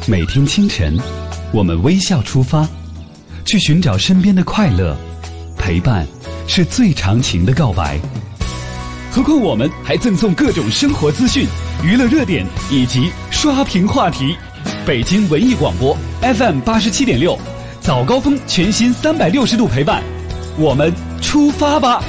每天清晨，我们微笑出发，去寻找身边的快乐。陪伴是最长情的告白。何况我们还赠送各种生活资讯、娱乐热点以及刷屏话题。北京文艺广播 FM87.6，早高峰全新360度陪伴，我们出发吧！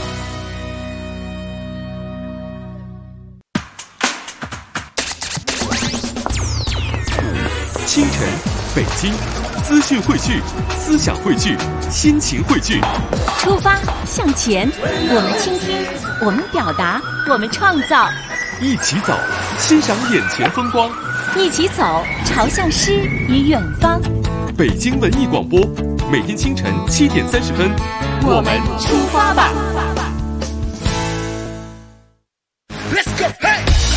清晨，北京，资讯汇聚，思想汇聚，心情汇聚。 出发向前，我们倾听，我们表达，我们创造。 一起走，欣赏眼前风光。 一起走，朝向诗与远方。 北京文艺广播，每天清晨7点30分， 我们出发吧。 Let's go, hey!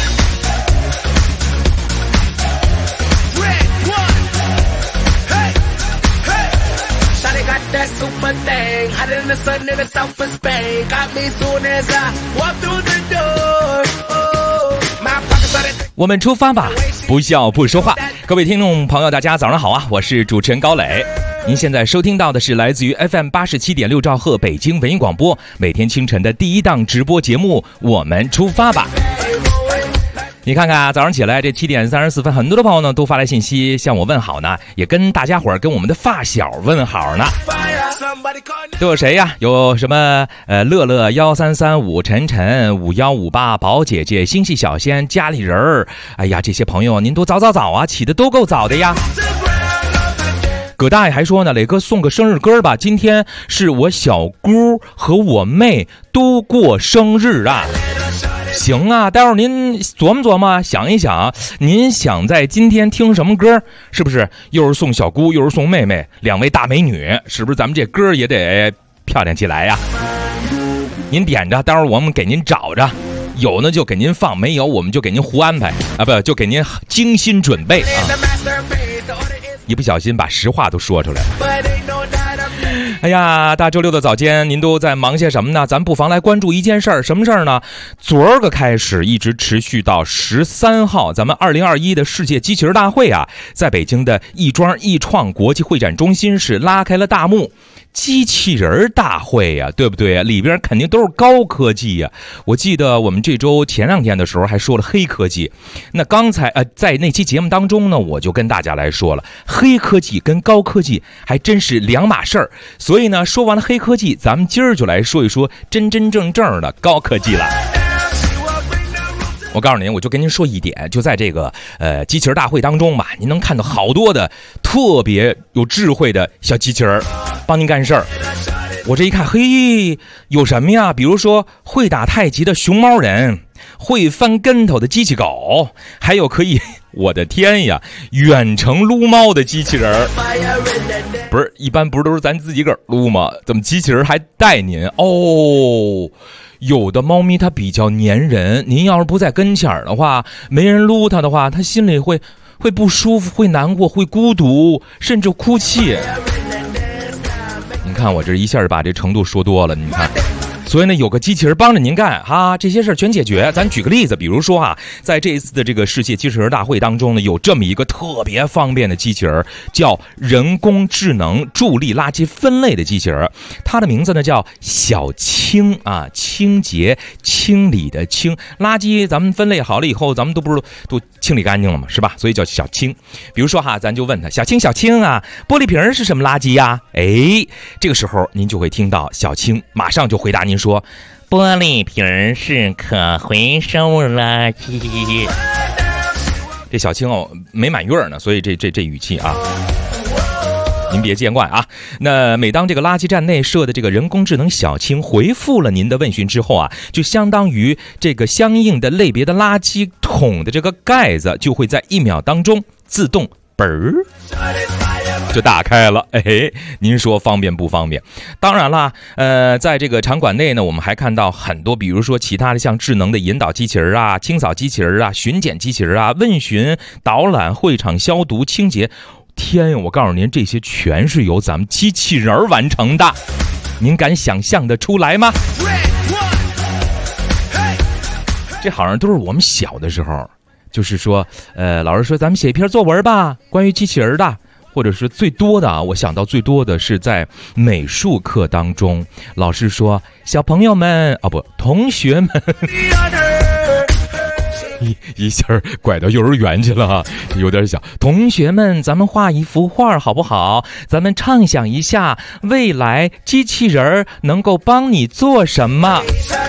That super thing, hotter than the sun in the south of Spain. Got me soon as I walk through the door. Oh, my pockets are the... 我们出发吧，不笑不说话。各位听众朋友，大家早上好啊！我是主持人高磊。您现在收听到的是来自于 FM87.6兆赫北京文艺广播每天清晨的第一档直播节目《我们出发吧》。你看看啊，早上起来这7点34分，很多的朋友呢都发来信息向我问好呢，也跟大家伙儿跟我们的发小问好呢。都有谁呀？有什么乐乐1335、晨晨5158、宝姐姐、星系小仙、家里人儿。哎呀，这些朋友您都早啊，起得都够早的呀。葛大爷还说呢，磊哥送个生日歌吧，今天是我小姑和我妹都过生日啊。行啊，待会儿您琢磨琢磨，想一想，您想在今天听什么歌？是不是又是送小姑，又是送妹妹，两位大美女？是不是咱们这歌也得漂亮起来呀？您点着，待会儿我们给您找着，有呢就给您放，没有我们就给您胡安排啊，不就给您精心准备啊。一不小心把实话都说出来了。哎呀，大周六的早间您都在忙些什么呢？咱不妨来关注一件事儿，什么事儿呢？昨儿个开始一直持续到13号，咱们2021的世界机器人大会啊，在北京的亦庄亦创国际会展中心是拉开了大幕。机器人大会呀，对不对？里边肯定都是高科技呀。我记得我们这周前2天的时候还说了黑科技，那刚才在那期节目当中呢，我就跟大家来说了，黑科技跟高科技还真是两码事儿。所以呢，说完了黑科技，咱们今儿就来说一说真正的高科技了。我告诉您，我就跟您说一点，就在这个机器人大会当中吧，您能看到好多的特别有智慧的小机器人帮您干事儿。我这一看，嘿，有什么呀？比如说会打太极的熊猫人，会翻跟头的机器狗，还有可以，我的天呀，远程撸猫的机器人。不是，一般不是都是咱自己个儿撸吗？怎么机器人还带您？哦，有的猫咪它比较粘人，您要是不在跟前儿的话，没人撸它的话，它心里会不舒服，会难过，会孤独，甚至哭泣。你看我这一下把这程度说多了，你看。所以呢，有个机器人帮着您干啊，这些事儿全解决。咱举个例子，比如说啊，在这一次的这个世界机器人大会当中呢，有这么一个特别方便的机器人，叫人工智能助力垃圾分类的机器人，它的名字呢叫小清啊，清洁清理的清，垃圾咱们分类好了以后，咱们都不是都清理干净了嘛，是吧？所以叫小清。比如说哈，咱就问他，小清啊，玻璃瓶是什么垃圾呀？哎，这个时候您就会听到小清马上就回答您说，玻璃瓶是可回收垃圾。这小清哦没满月呢，所以这语气啊，您别见怪啊。那每当这个垃圾站内设的这个人工智能小清回复了您的问询之后啊，就相当于这个相应的类别的垃圾桶的这个盖子就会在1秒当中自动嘣儿就打开了。哎，您说方便不方便？当然啦，在这个场馆内呢，我们还看到很多，比如说其他的像智能的引导机器人啊、清扫机器人啊、巡检机器人啊、问询、导览、会场消毒、清洁。天呀，我告诉您，这些全是由咱们机器人完成的，您敢想象得出来吗？这好像都是我们小的时候就是说，老师说咱们写一篇作文吧，关于机器人的。或者是最多的啊，我想到最多的是在美术课当中，老师说小朋友们同学们一下拐到幼儿园去了，有点小。同学们，咱们画一幅画好不好？咱们畅想一下未来机器人能够帮你做什么？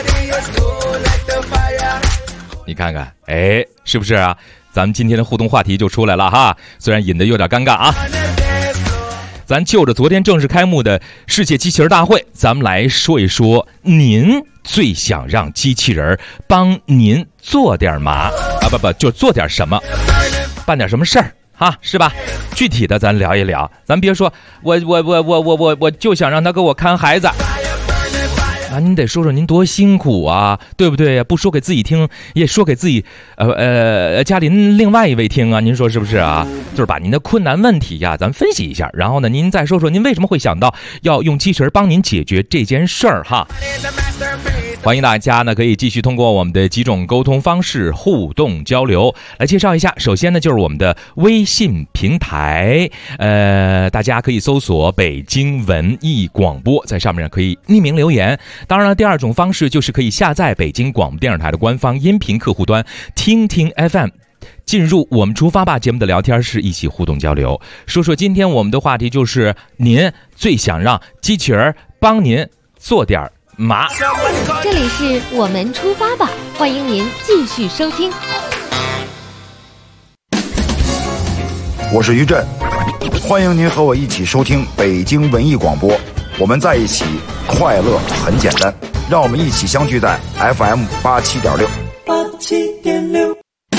你看看，是不是啊？咱们今天的互动话题就出来了哈，虽然引得有点尴尬啊。咱就着昨天正式开幕的世界机器人大会，咱们来说一说您最想让机器人帮您做点嘛？就做点什么，办点什么事儿哈，是吧？具体的咱聊一聊，咱别说我就想让他给我看孩子。啊，您得说说您多辛苦啊，对不对呀？不说给自己听，也说给自己，家里另外一位听啊，您说是不是啊？就是把您的困难问题呀，咱分析一下，然后呢，您再说说您为什么会想到要用机器人帮您解决这件事儿哈。欢迎大家呢，可以继续通过我们的几种沟通方式互动交流。来介绍一下，首先呢就是我们的微信平台，大家可以搜索北京文艺广播，在上面可以匿名留言。当然了，第二种方式就是可以下载北京广播电视台的官方音频客户端听听 FM， 进入我们出发吧节目的聊天室，一起互动交流。说说今天我们的话题就是您最想让机器人帮您做点嘛？ 这里是我们出发吧，欢迎您继续收听。 我是于震，欢迎您和我一起收听北京文艺广播。我们在一起，快乐很简单，让我们一起相聚在 FM 87.6。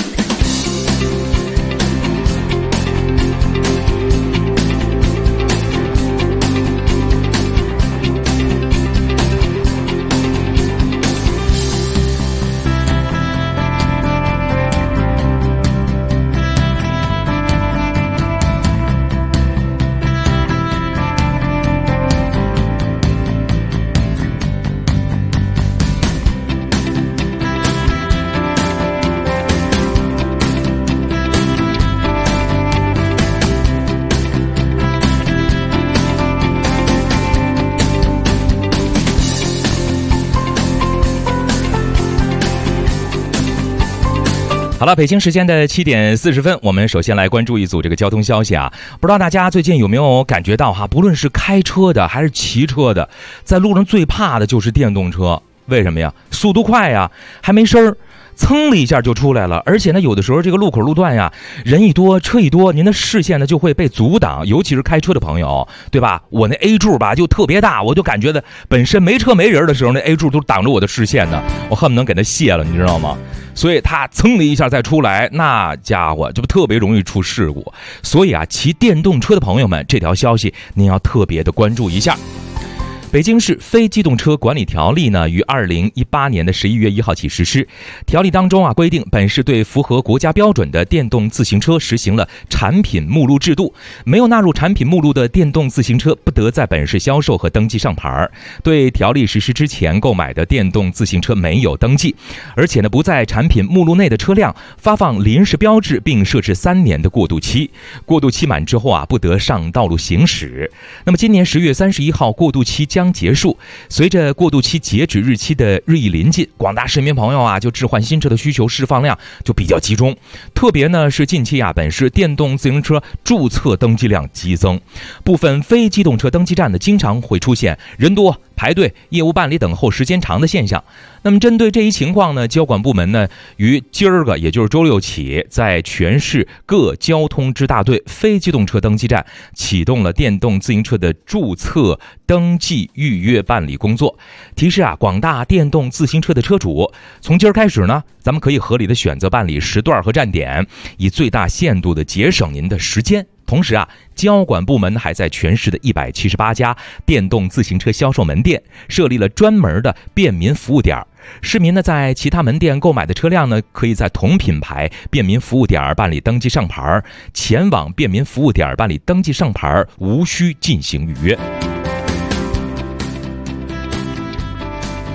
好了，北京时间的7点40分，我们首先来关注一组这个交通消息啊。不知道大家最近有没有感觉到哈，不论是开车的还是骑车的，在路上最怕的就是电动车。为什么呀？速度快呀，还没声儿，噌的一下就出来了。而且呢，有的时候这个路口路段呀，人一多车一多，您的视线呢就会被阻挡，尤其是开车的朋友，对吧？我那 A 柱吧就特别大，我就感觉的本身没车没人的时候，那 A 柱都挡着我的视线呢，我恨不能给它卸了，你知道吗？所以它噌的一下再出来，那家伙这不特别容易出事故。所以啊，骑电动车的朋友们，这条消息您要特别的关注一下。北京市非机动车管理条例呢，于2018年的11月1号起实施。条例当中啊规定，本市对符合国家标准的电动自行车实行了产品目录制度，没有纳入产品目录的电动自行车不得在本市销售和登记上牌。对条例实施之前购买的电动自行车没有登记，而且呢不在产品目录内的车辆发放临时标志，并设置3年的过渡期。过渡期满之后啊，不得上道路行驶。那么今年10月31号，过渡期将结束。随着过渡期截止日期的日益临近，广大市民朋友啊，就置换新车的需求释放量就比较集中。特别呢是近期啊，本市电动自行车注册登记量激增，部分非机动车登记站呢，经常会出现人多排队、业务办理等候时间长的现象。那么针对这一情况呢，交管部门呢于今儿个也就是周六起，在全市各交通支大队非机动车登记站启动了电动自行车的注册登记预约办理工作。提示啊，广大电动自行车的车主，从今儿开始呢，咱们可以合理的选择办理时段和站点，以最大限度的节省您的时间。同时啊，交管部门还在全市的178家电动自行车销售门店设立了专门的便民服务点。市民呢，在其他门店购买的车辆呢，可以在同品牌便民服务点办理登记上牌，前往便民服务点办理登记上牌，无需进行预约。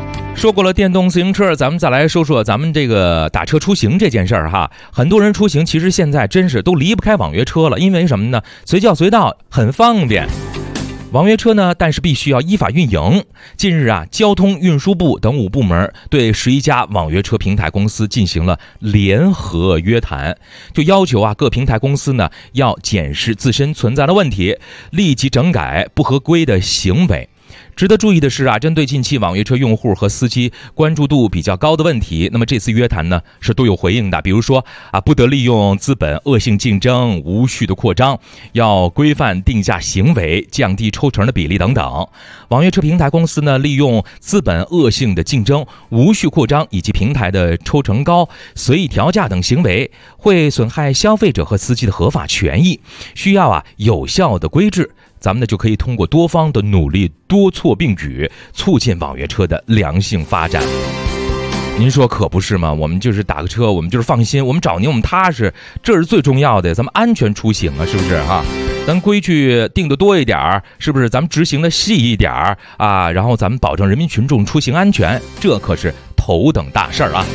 说过了电动自行车，咱们再来说说咱们这个打车出行这件事儿哈。很多人出行其实现在真是都离不开网约车了，因为什么呢？随叫随到，很方便。网约车呢，但是必须要依法运营。近日啊，交通运输部等5部门对11家网约车平台公司进行了联合约谈，就要求啊各平台公司呢要检视自身存在的问题，立即整改不合规的行为。值得注意的是啊，针对近期网约车用户和司机关注度比较高的问题，那么这次约谈呢是都有回应的。比如说啊，不得利用资本恶性竞争、无序的扩张，要规范定价行为，降低抽成的比例等等。网约车平台公司呢，利用资本恶性的竞争、无序扩张以及平台的抽成高、随意调价等行为，会损害消费者和司机的合法权益，需要啊有效的规制。咱们呢就可以通过多方的努力，多措并举，促进网约车的良性发展。您说可不是吗？我们就是打个车，我们就是放心，我们找您，我们踏实，这是最重要的。咱们安全出行啊，是不是哈？咱规矩定得多一点，是不是？咱们执行的细一点啊，然后咱们保证人民群众出行安全，这可是头等大事儿啊。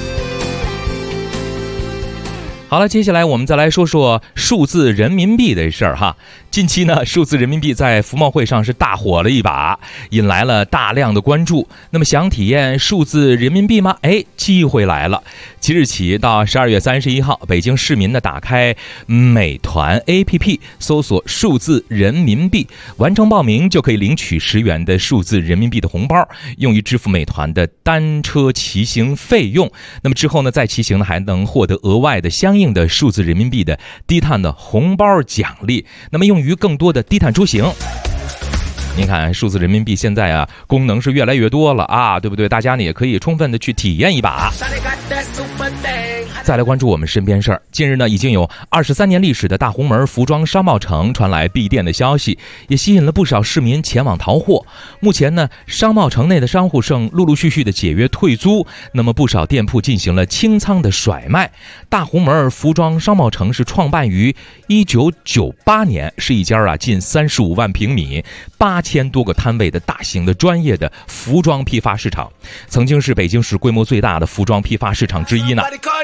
好了，接下来我们再来说说数字人民币的事儿哈。近期呢，数字人民币在服贸会上是大火了一把，引来了大量的关注。那么想体验数字人民币吗？机会来了！即日起到12月31号，北京市民呢打开美团 APP， 搜索数字人民币，完成报名就可以领取10元的数字人民币的红包，用于支付美团的单车骑行费用。那么之后呢，再骑行呢还能获得额外的相应的数字人民币的低碳的红包奖励，那么用于更多的低碳出行。您看数字人民币现在啊功能是越来越多了啊，对不对？大家呢也可以充分的去体验一把。再来关注我们身边事儿。近日呢，已经有23年历史的大红门服装商贸城传来闭店的消息，也吸引了不少市民前往淘货。目前呢，商贸城内的商户正陆陆续续的解约退租，那么不少店铺进行了清仓的甩卖。大红门服装商贸城是创办于1998年，是一家近35万平米、8000多个摊位的大型的专业的服装批发市场，曾经是北京市规模最大的服装批发市场之一呢。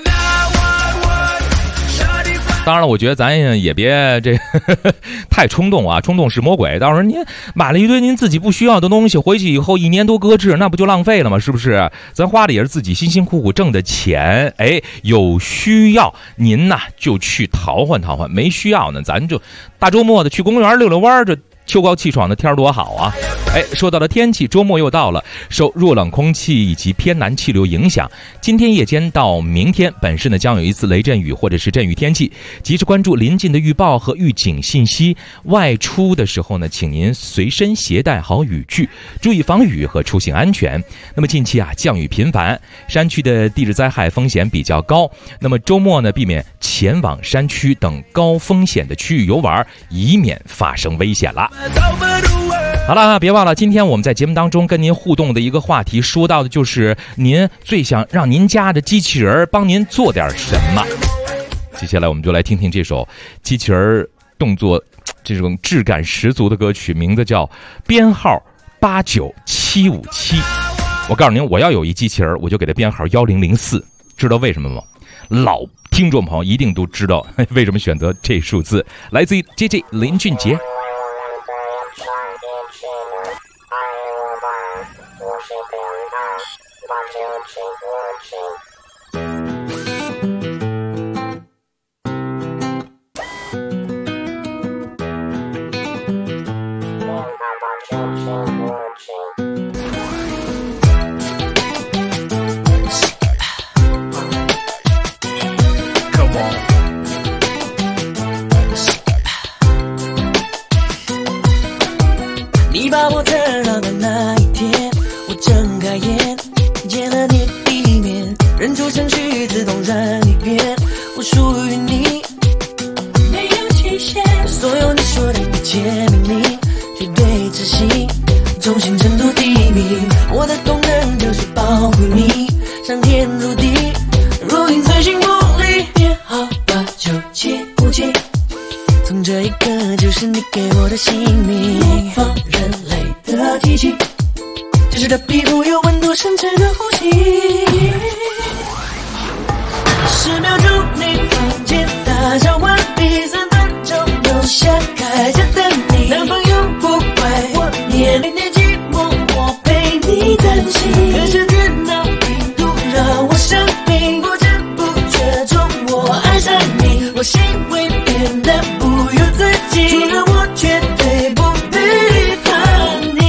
当然了，我觉得咱也别太冲动啊，冲动是魔鬼。到时候您买了一堆您自己不需要的东西，回去以后1年多搁置，那不就浪费了吗？是不是？咱花的也是自己辛辛苦苦挣的钱，有需要您呢就去淘换淘换，没需要呢咱就大周末的去公园溜溜弯，这秋高气爽的天多好啊！说到了天气，周末又到了，受弱冷空气以及偏南气流影响，今天夜间到明天本市呢将有一次雷阵雨或者是阵雨天气，及时关注临近的预报和预警信息。外出的时候呢，请您随身携带好雨具，注意防雨和出行安全。那么近期降雨频繁，山区的地质灾害风险比较高，那么周末呢避免前往山区等高风险的区域游玩，以免发生危险了。好了，别忘了今天我们在节目当中跟您互动的一个话题，说到的就是您最想让您家的机器人帮您做点什么。接下来我们就来听听这首机器人动作这种质感十足的歌曲，名字叫编号89757。我告诉您，我要有一机器人，我就给它编号1004。知道为什么吗？老听众朋友一定都知道为什么选择这数字，来自于 JJ 林俊杰。 你把我等到的那一天，我睁开眼，见了你地面，人出程序自动让你变，我属于你，没有期限。所有你说的一切命令，绝对执行，重新争夺第一名。我的功能就是保护你，上天入地，如影随形不离。编号89757。从这一刻就是你给我的姓名，模仿人类的机器， 只是他皮肤有温度，深沉的呼吸。10秒钟你房间打扫完毕，3分钟留下开着等你。男朋友不怪我黏你黏寂寞，我陪你担心。可是电脑病毒让我生病，不知不觉中我爱上你，我心会变得不由自己，除了我绝对不背叛你。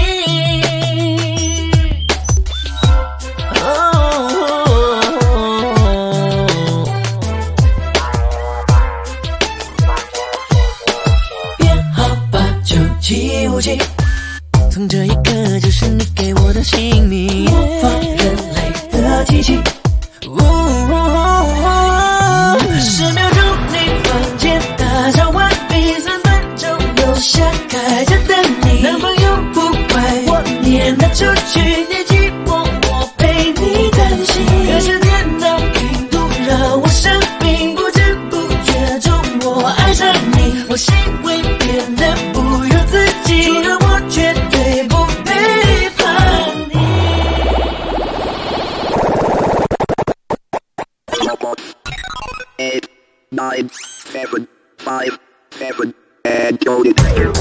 从这一刻就是你给我的姓名，模仿人类的机器。10秒钟你房间打扫完毕，3分钟留下开着等你。男朋友不怪我撵他出去，你寂寞我陪你担心。可是电脑病毒让我生病，不知不觉中我爱上你，我心会变得不由自己，除了我绝对不背叛你。8, 9, 7, 5, 7, and go it.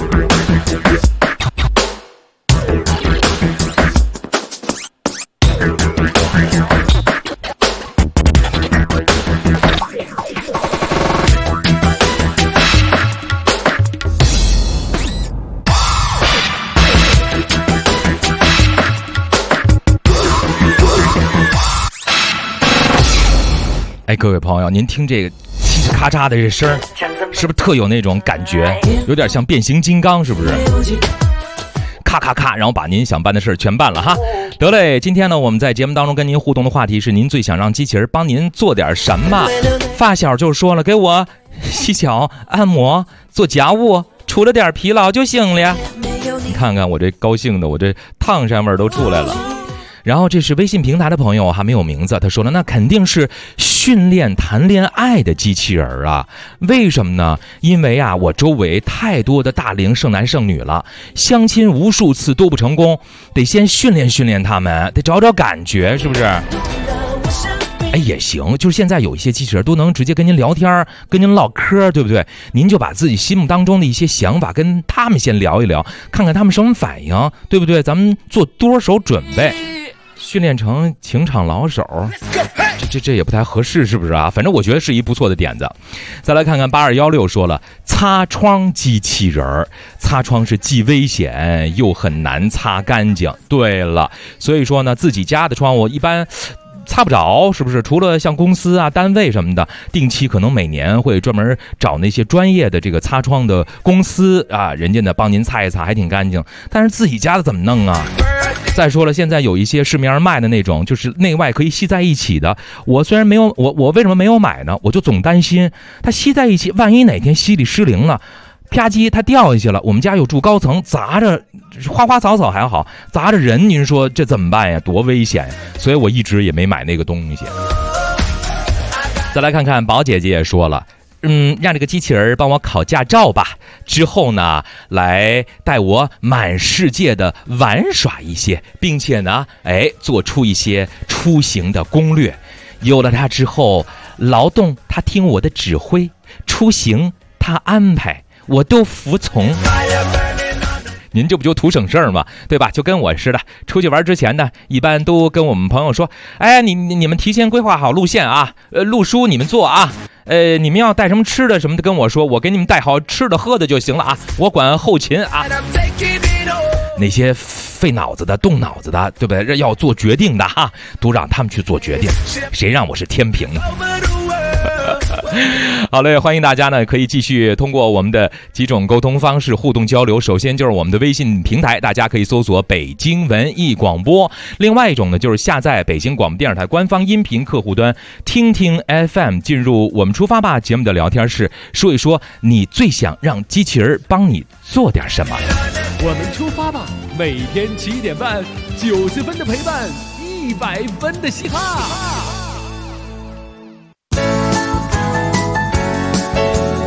哎，各位朋友，您听这个嘁哧咔嚓的这声儿，是不是特有那种感觉？有点像变形金刚，是不是？咔咔咔，然后把您想办的事全办了哈。得嘞，今天呢，我们在节目当中跟您互动的话题是：您最想让机器人帮您做点什么？发小就说了，给我洗脚、按摩、做家务，除了点疲劳就行了。你看看我这高兴的，我这烫山味都出来了。然后这是微信平台的朋友，还没有名字，他说了，那肯定是训练谈恋爱的机器人啊。为什么呢？因为啊，我周围太多的大龄剩男剩女了，相亲无数次都不成功，得先训练训练他们，得找找感觉，是不是？哎，也行，就是现在有一些机器人都能直接跟您聊天，跟您唠嗑，对不对？您就把自己心目当中的一些想法跟他们先聊一聊，看看他们什么反应，对不对？咱们做多手准备，训练成情场老手，这也不太合适，是不是啊？反正我觉得是一不错的点子。再来看看8216说了，擦窗机器人，擦窗是既危险又很难擦干净。对了，所以说呢，自己家的窗户一般擦不着，是不是？除了像公司啊、单位什么的，定期可能每年会专门找那些专业的这个擦窗的公司啊，人家呢帮您擦一擦，还挺干净。但是自己家的怎么弄啊？再说了，现在有一些市面上卖的那种，就是内外可以吸在一起的。我虽然没有，我为什么没有买呢？我就总担心它吸在一起，万一哪天吸力失灵了，啪叽它掉下去了。我们家有住高层，砸着花花草草还好，砸着人，您说这怎么办呀？多危险！所以我一直也没买那个东西。再来看看宝姐姐也说了，让这个机器人帮我考驾照吧，之后呢来带我满世界的玩耍一些，并且呢做出一些出行的攻略。有了它之后，劳动它听我的指挥，出行它安排，我都服从。您这不就图省事儿吗？对吧？就跟我似的，出去玩之前呢，一般都跟我们朋友说，哎，你们提前规划好路线啊，路书你们做啊，你们要带什么吃的什么的跟我说，我给你们带好吃的喝的就行了啊，我管后勤啊。那些费脑子的、动脑子的，对不对？要做决定的哈，都让他们去做决定，谁让我是天平呢？好嘞，欢迎大家呢可以继续通过我们的几种沟通方式互动交流。首先就是我们的微信平台，大家可以搜索北京文艺广播。另外一种呢就是下载北京广播电视台官方音频客户端听听 FM， 进入我们出发吧节目的聊天室，说一说你最想让机器人帮你做点什么。 我们出发吧，每天7点半，90分的陪伴，100分的嘻哈。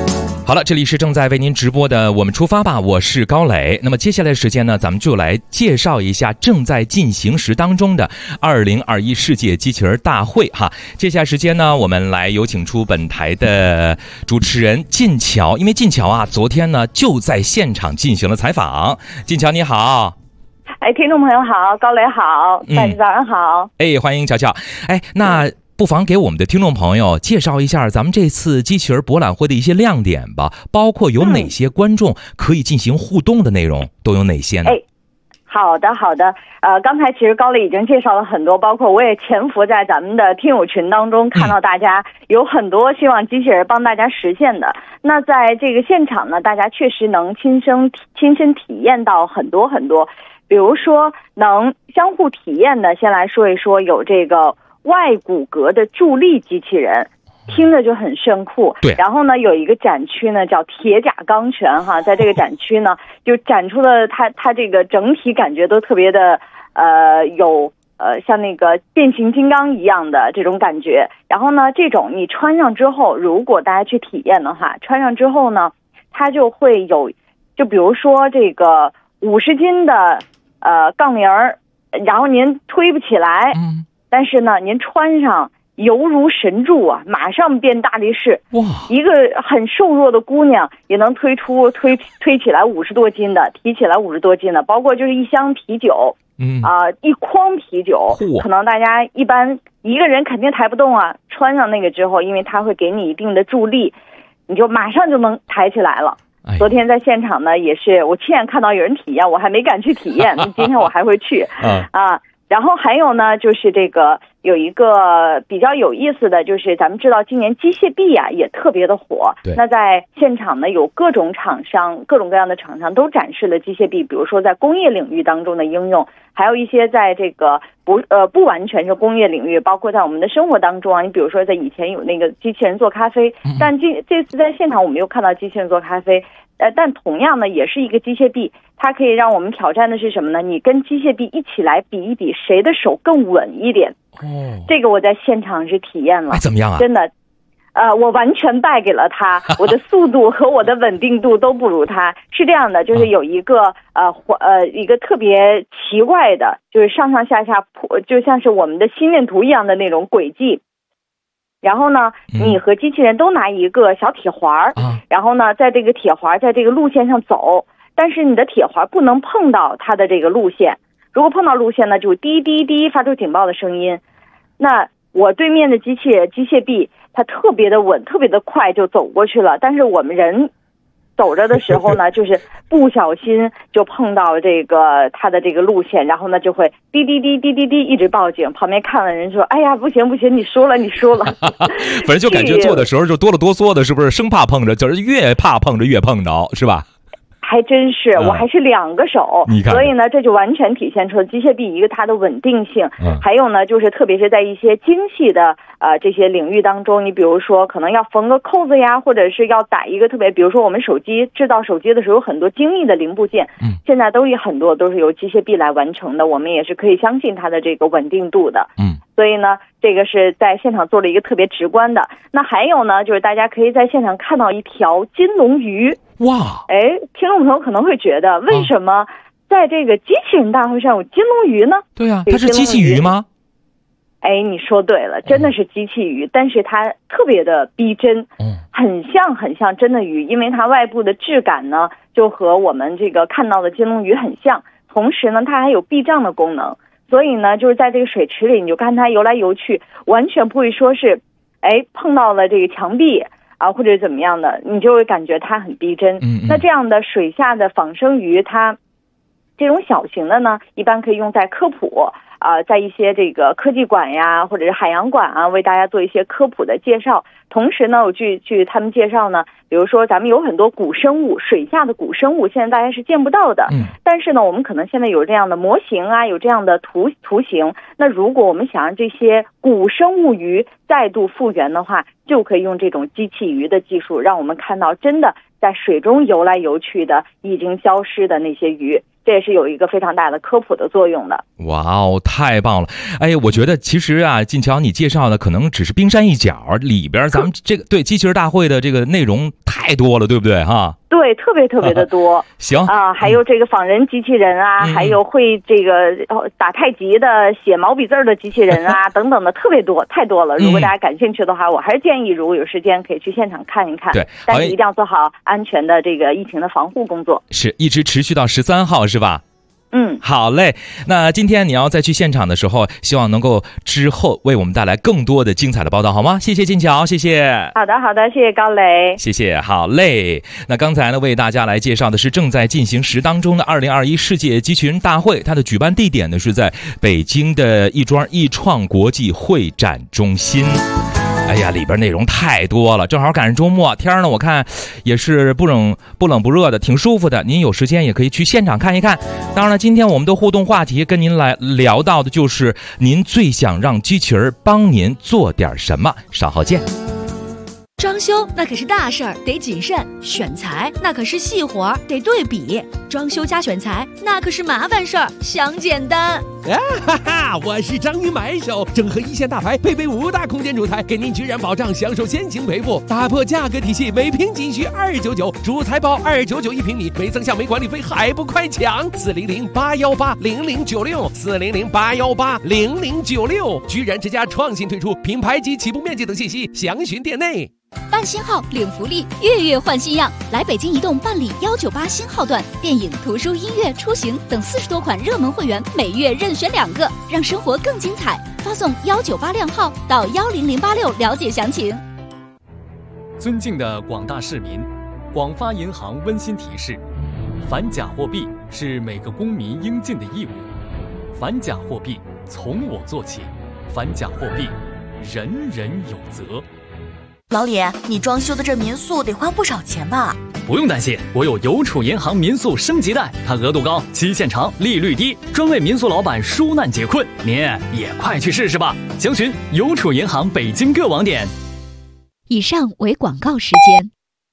好了，这里是正在为您直播的我们出发吧，我是高磊。那么接下来的时间呢，咱们就来介绍一下正在进行时当中的2021世界机器人大会哈。接下来时间呢，我们来有请出本台的主持人晋桥，因为晋桥啊，昨天呢就在现场进行了采访。晋桥你好。 听众朋友好，高磊好，大家早上好。 欢迎乔乔。那不妨给我们的听众朋友介绍一下咱们这次机器人博览会的一些亮点吧，包括有哪些观众可以进行互动的内容，都有哪些呢？ 好的。刚才其实高磊已经介绍了很多，包括我也潜伏在咱们的听友群当中，看到大家有很多希望机器人帮大家实现的。那在这个现场呢，大家确实能亲身体验到很多，比如说能相互体验的，先来说一说有这个外骨骼的助力机器人，听着就很炫酷。 对。 然后呢，有一个展区呢叫铁甲钢拳哈，在这个展区呢就展出了它这个整体感觉都特别的有像那个变形金刚一样的这种感觉。然后呢，这种你穿上之后，如果大家去体验的话，穿上之后呢，它就会有，就比如说这个50斤的杠铃儿，然后您推不起来，但是呢，您穿上犹如神助啊，马上变大力士。 哇！一个很瘦弱的姑娘也能推起来50多斤的，提起来50多斤的，包括就是一箱啤酒，一筐啤酒，可能大家一般一个人肯定抬不动啊，穿上那个之后，因为它会给你一定的助力，你就马上就能抬起来了。昨天在现场呢，也是我亲眼看到有人体验，我还没敢去体验，今天我还会去然后还有呢，就是这个有一个比较有意思的，就是咱们知道今年机械臂啊也特别的火。 对。 那在现场呢，有各种厂商，各种各样的厂商都展示了机械臂，比如说在工业领域当中的应用，还有一些在这个不完全是工业领域，包括在我们的生活当中啊。你比如说在以前有那个机器人做咖啡，但这次在现场我们又看到机器人做咖啡。但同样呢，也是一个机械臂，它可以让我们挑战的是什么呢？你跟机械臂一起来比一比，谁的手更稳一点。这个我在现场是体验了。 怎么样啊？ 真的，我完全败给了他，我的速度和我的稳定度都不如他。是这样的，就是有一个一个特别奇怪的，就是上上下下就像是我们的心电图一样的那种轨迹。然后呢，你和机器人都拿一个小铁环，然后呢，在这个铁环在这个路线上走，但是你的铁环不能碰到它的这个路线，如果碰到路线呢，就滴滴滴发出警报的声音。那我对面的机械臂，它特别的稳，特别的快就走过去了，但是我们人走着的时候呢，就是不小心就碰到这个它的这个路线，然后呢就会滴滴滴滴滴滴一直报警。旁边看的人说：“哎呀，不行，你输了。” 反正就感觉做的时候就哆了哆嗦的，是不是？生怕碰着，就是越怕碰着越碰着，是吧？ 还真是，我还是2个手，所以呢，这就完全体现出了机械臂一个它的稳定性。还有呢，就是特别是在一些精细的这些领域当中，你比如说可能要缝个扣子呀，或者是要打一个特别，比如说我们制造手机的时候有很多精密的零部件，现在都有很多都是由机械臂来完成的，我们也是可以相信它的这个稳定度的。所以呢，这个是在现场做了一个特别直观的。那还有呢，就是大家可以在现场看到一条金龙鱼。 哇！ 听众朋友可能会觉得，为什么在这个机器人大会上有金龙鱼呢？ 对啊，它是机器鱼吗？ 你说对了，真的是机器鱼，但是它特别的逼真，很像真的鱼，因为它外部的质感呢，就和我们这个看到的金龙鱼很像。同时呢，它还有避障的功能。所以呢，就是在这个水池里，你就看它游来游去，完全不会说是，碰到了这个墙壁啊，或者怎么样的，你就会感觉它很逼真。那这样的水下的仿生鱼，它这种小型的呢，一般可以用在科普在一些这个科技馆呀，或者是海洋馆啊，为大家做一些科普的介绍。同时呢，我据他们介绍呢，比如说咱们有很多古生物，水下的古生物，现在大家是见不到的。但是呢，我们可能现在有这样的模型啊，有这样的图形。那如果我们想让这些古生物鱼再度复原的话，就可以用这种机器鱼的技术，让我们看到真的在水中游来游去的已经消失的那些鱼。 这也是有一个非常大的科普的作用的。 哇哦，太棒了！哎，我觉得其实啊，静乔你介绍的可能只是冰山一角，里边咱们这个对机器人大会的这个内容太多了，对不对哈？ 对，特别的多。 行啊，还有这个仿人机器人啊，还有会这个打太极的、写毛笔字的机器人啊，等等的，特别多，太多了。如果大家感兴趣的话，我还是建议如果有时间可以去现场看一看。 对， 但是一定要做好安全的这个疫情的防护工作。 是一直持续到13号是吧？好嘞。那今天你要再去现场的时候，希望能够之后为我们带来更多的精彩的报道，好吗？谢谢静乔，谢谢。 好的，谢谢高磊， 谢谢。好嘞。那刚才呢，为大家来介绍的是正在进行时当中的2021世界机器人大会，它的举办地点呢是在北京的亦庄易创国际会展中心。哎呀，里边内容太多了，正好赶上周末，天呢我看也是不冷不热的，挺舒服的。您有时间也可以去现场看一看。当然了，今天我们的互动话题跟您来聊到的就是您最想让机器人帮您做点什么。稍后见。 装修那可是大事儿，得谨慎；选材那可是细活，得对比。装修加选材那可是麻烦事儿，想简单。 我是章鱼买手，整合一线大牌，配备5大空间主台，给您居然保障，享受先行赔付，打破价格体系，每平仅需299，主材包299一平米，没增项没管理费，还不快抢！400-818-0096，400-818-0096，居然之家创新推出品牌及起步面积等信息，详询店内。 办新号领福利，月月换新样。来北京移动办理198新号段，电影、图书、音乐、出行等40多款热门会员，每月任选2个，让生活更精彩。发送198靓号到10086了解详情。 尊敬的广大市民，广发银行温馨提示：反假货币是每个公民应尽的义务。反假货币从我做起，反假货币人人有责。 老李，你装修的这民宿得花不少钱吧？ 不用担心，我有邮储银行民宿升级贷，它额度高，期限长，利率低，专为民宿老板纾难解困。您也快去试试吧！详询邮储银行北京各网点。 以上为广告时间。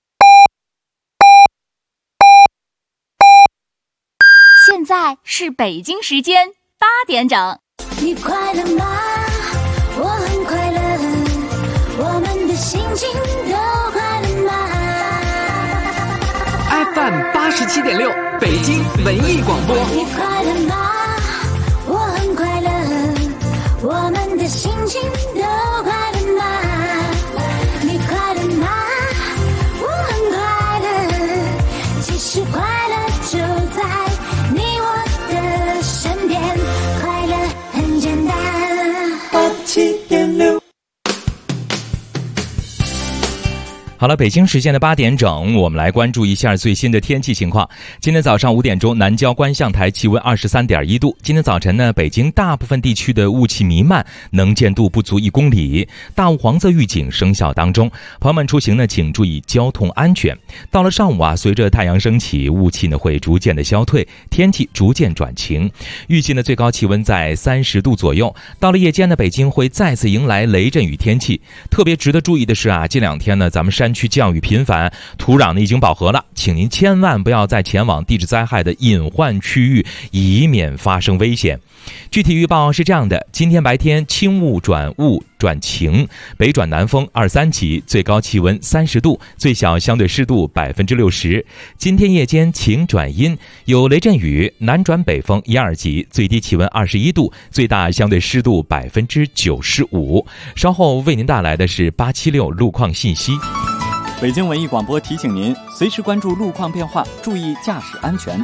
现在是北京时间8点整。 你快乐吗？我很快乐。我们的心情都快乐吗 ？FM 87.6，北京文艺广播。 你快乐吗？我很快乐。我们的心情都快乐吗？你快乐吗？我很快乐。其实快乐就在你我的身边，快乐很简单。87.6。 好了，北京时间的8点整，我们来关注一下最新的天气情况。今天早上5点钟，南郊观象台气温23.1度。今天早晨呢，北京大部分地区的雾气弥漫，能见度不足1公里，大雾黄色预警生效当中。朋友们出行呢，请注意交通安全。到了上午啊，随着太阳升起，雾气呢会逐渐的消退，天气逐渐转晴。预计呢最高气温在30度左右。到了夜间呢，北京会再次迎来雷阵雨天气。特别值得注意的是啊，这2天呢，咱们山区降雨频繁，土壤呢已经饱和了，请您千万不要再前往地质灾害的隐患区域，以免发生危险。具体预报是这样的：今天白天轻雾转雾转晴，北转南风2、3级，最高气温30度，最小相对湿度60%。今天夜间晴转阴，有雷阵雨，南转北风1、2级，最低气温21度，最大相对湿度95%。稍后为您带来的是876路况信息。 北京文艺广播提醒您，随时关注路况变化，注意驾驶安全。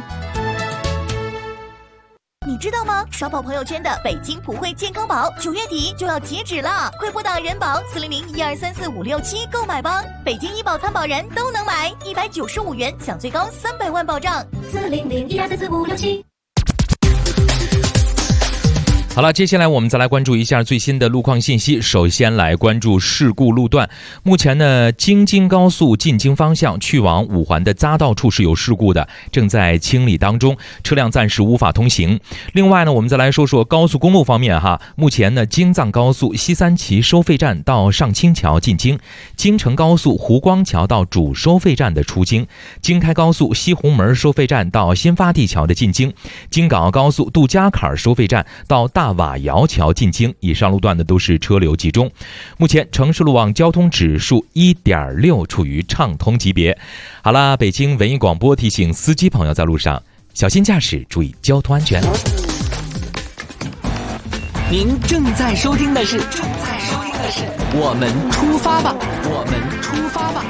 你知道吗？刷爆朋友圈的北京普惠健康宝9月底就要截止了，快拨打人保400-1234-567购买吧！北京医保参保人都能买，195元享最高300万保障。 400-1234-567。 好了，接下来我们再来关注一下最新的路况信息。首先来关注事故路段。目前呢，京津高速进京方向去往五环的匝道处是有事故的，正在清理当中，车辆暂时无法通行。另外呢，我们再来说说高速公路方面哈。目前呢，京藏高速西三旗收费站到上清桥进京，京承高速湖光桥到主收费站的出京，京开高速西红门收费站到新发地桥的进京，京港澳高速杜家坎收费站到大瓦窑桥进京，以上路段的都是车流集中。目前城市路网交通指数 1.6 处于畅通级别。好了，北京文艺广播提醒司机朋友在路上小心驾驶，注意交通安全。 您正在收听的是我们出发吧，我们出发吧。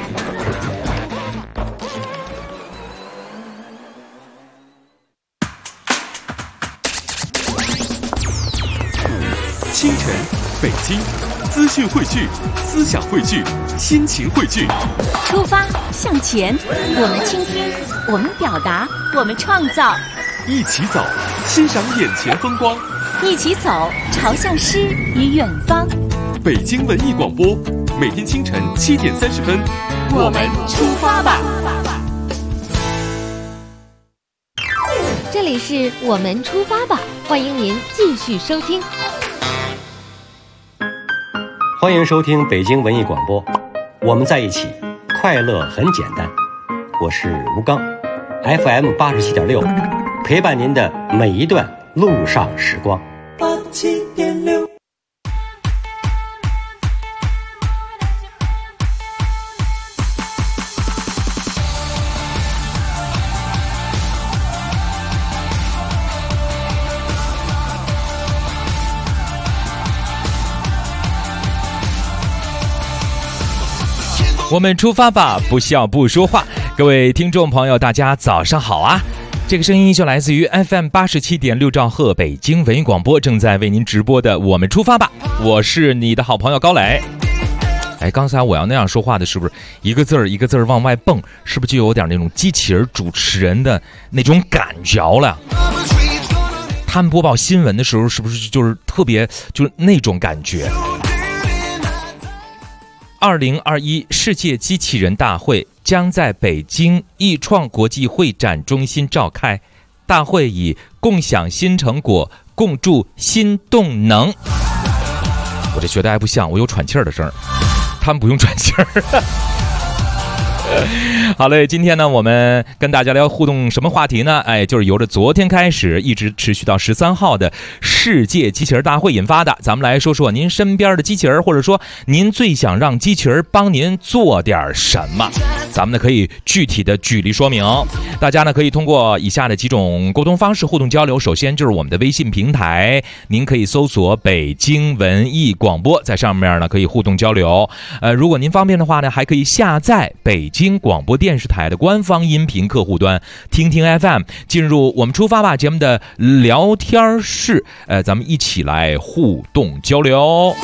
清晨，北京，资讯汇聚，思想汇聚，心情汇聚。 出发，向前，我们倾听，我们表达，我们创造。 一起走，欣赏眼前风光。 一起走，朝向诗与远方。 北京文艺广播，每天清晨7点30分， 我们出发吧。 这里是我们出发吧，欢迎您继续收听。 欢迎收听北京文艺广播，我们在一起，快乐很简单。我是吴刚 ，FM 87.6，陪伴您的每一段路上时光。 87.6。 我们出发吧，不笑不说话。各位听众朋友，大家早上好啊！这个声音就来自于 FM 87.6兆赫北京文艺广播，正在为您直播的我们出发吧，我是你的好朋友高磊。哎，刚才我要那样说话的是不是一个字儿一个字儿往外蹦，是不是就有点那种机器人主持人的那种感觉了？他们播报新闻的时候是不是就是特别就是那种感觉？2021世界机器人大会将在北京易创国际会展中心召开，大会以共享新成果，共筑新动能。我这学的还不像，我有喘气儿的声儿，他们不用喘气儿。好嘞，今天呢，我们跟大家聊互动什么话题呢？哎，就是由着昨天开始，一直持续到13号的世界机器人大会引发的。咱们来说说您身边的机器人，或者说您最想让机器人帮您做点什么？咱们呢可以具体的举例说明。大家呢可以通过以下的几种沟通方式互动交流。首先就是我们的微信平台，您可以搜索北京文艺广播，在上面呢可以互动交流。如果您方便的话呢，还可以下载北京广播电视台的官方音频客户端听听 FM， 进入我们出发吧节目的聊天室，咱们一起来互动交流。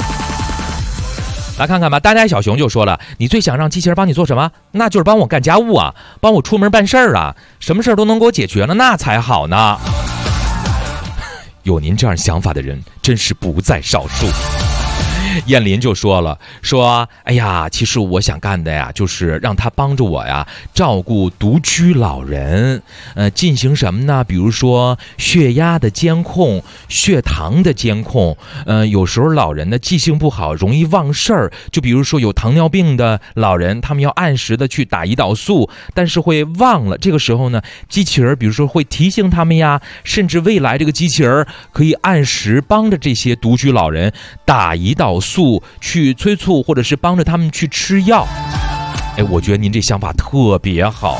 来看看吧，大家小熊就说了，你最想让机器人帮你做什么？那就是帮我干家务啊，帮我出门办事儿啊，什么事儿都能给我解决了，那才好呢。有您这样想法的人真是不在少数。燕林就说了，说哎呀，其实我想干的呀，就是让他帮着我呀，照顾独居老人，进行什么呢？比如说血压的监控、血糖的监控，有时候老人的记性不好，容易忘事儿，就比如说有糖尿病的老人，他们要按时的去打胰岛素，但是会忘了，这个时候呢，机器人比如说会提醒他们呀，甚至未来这个机器人可以按时帮着这些独居老人打胰岛素，去催促或者是帮着他们去吃药。哎，我觉得您这想法特别好，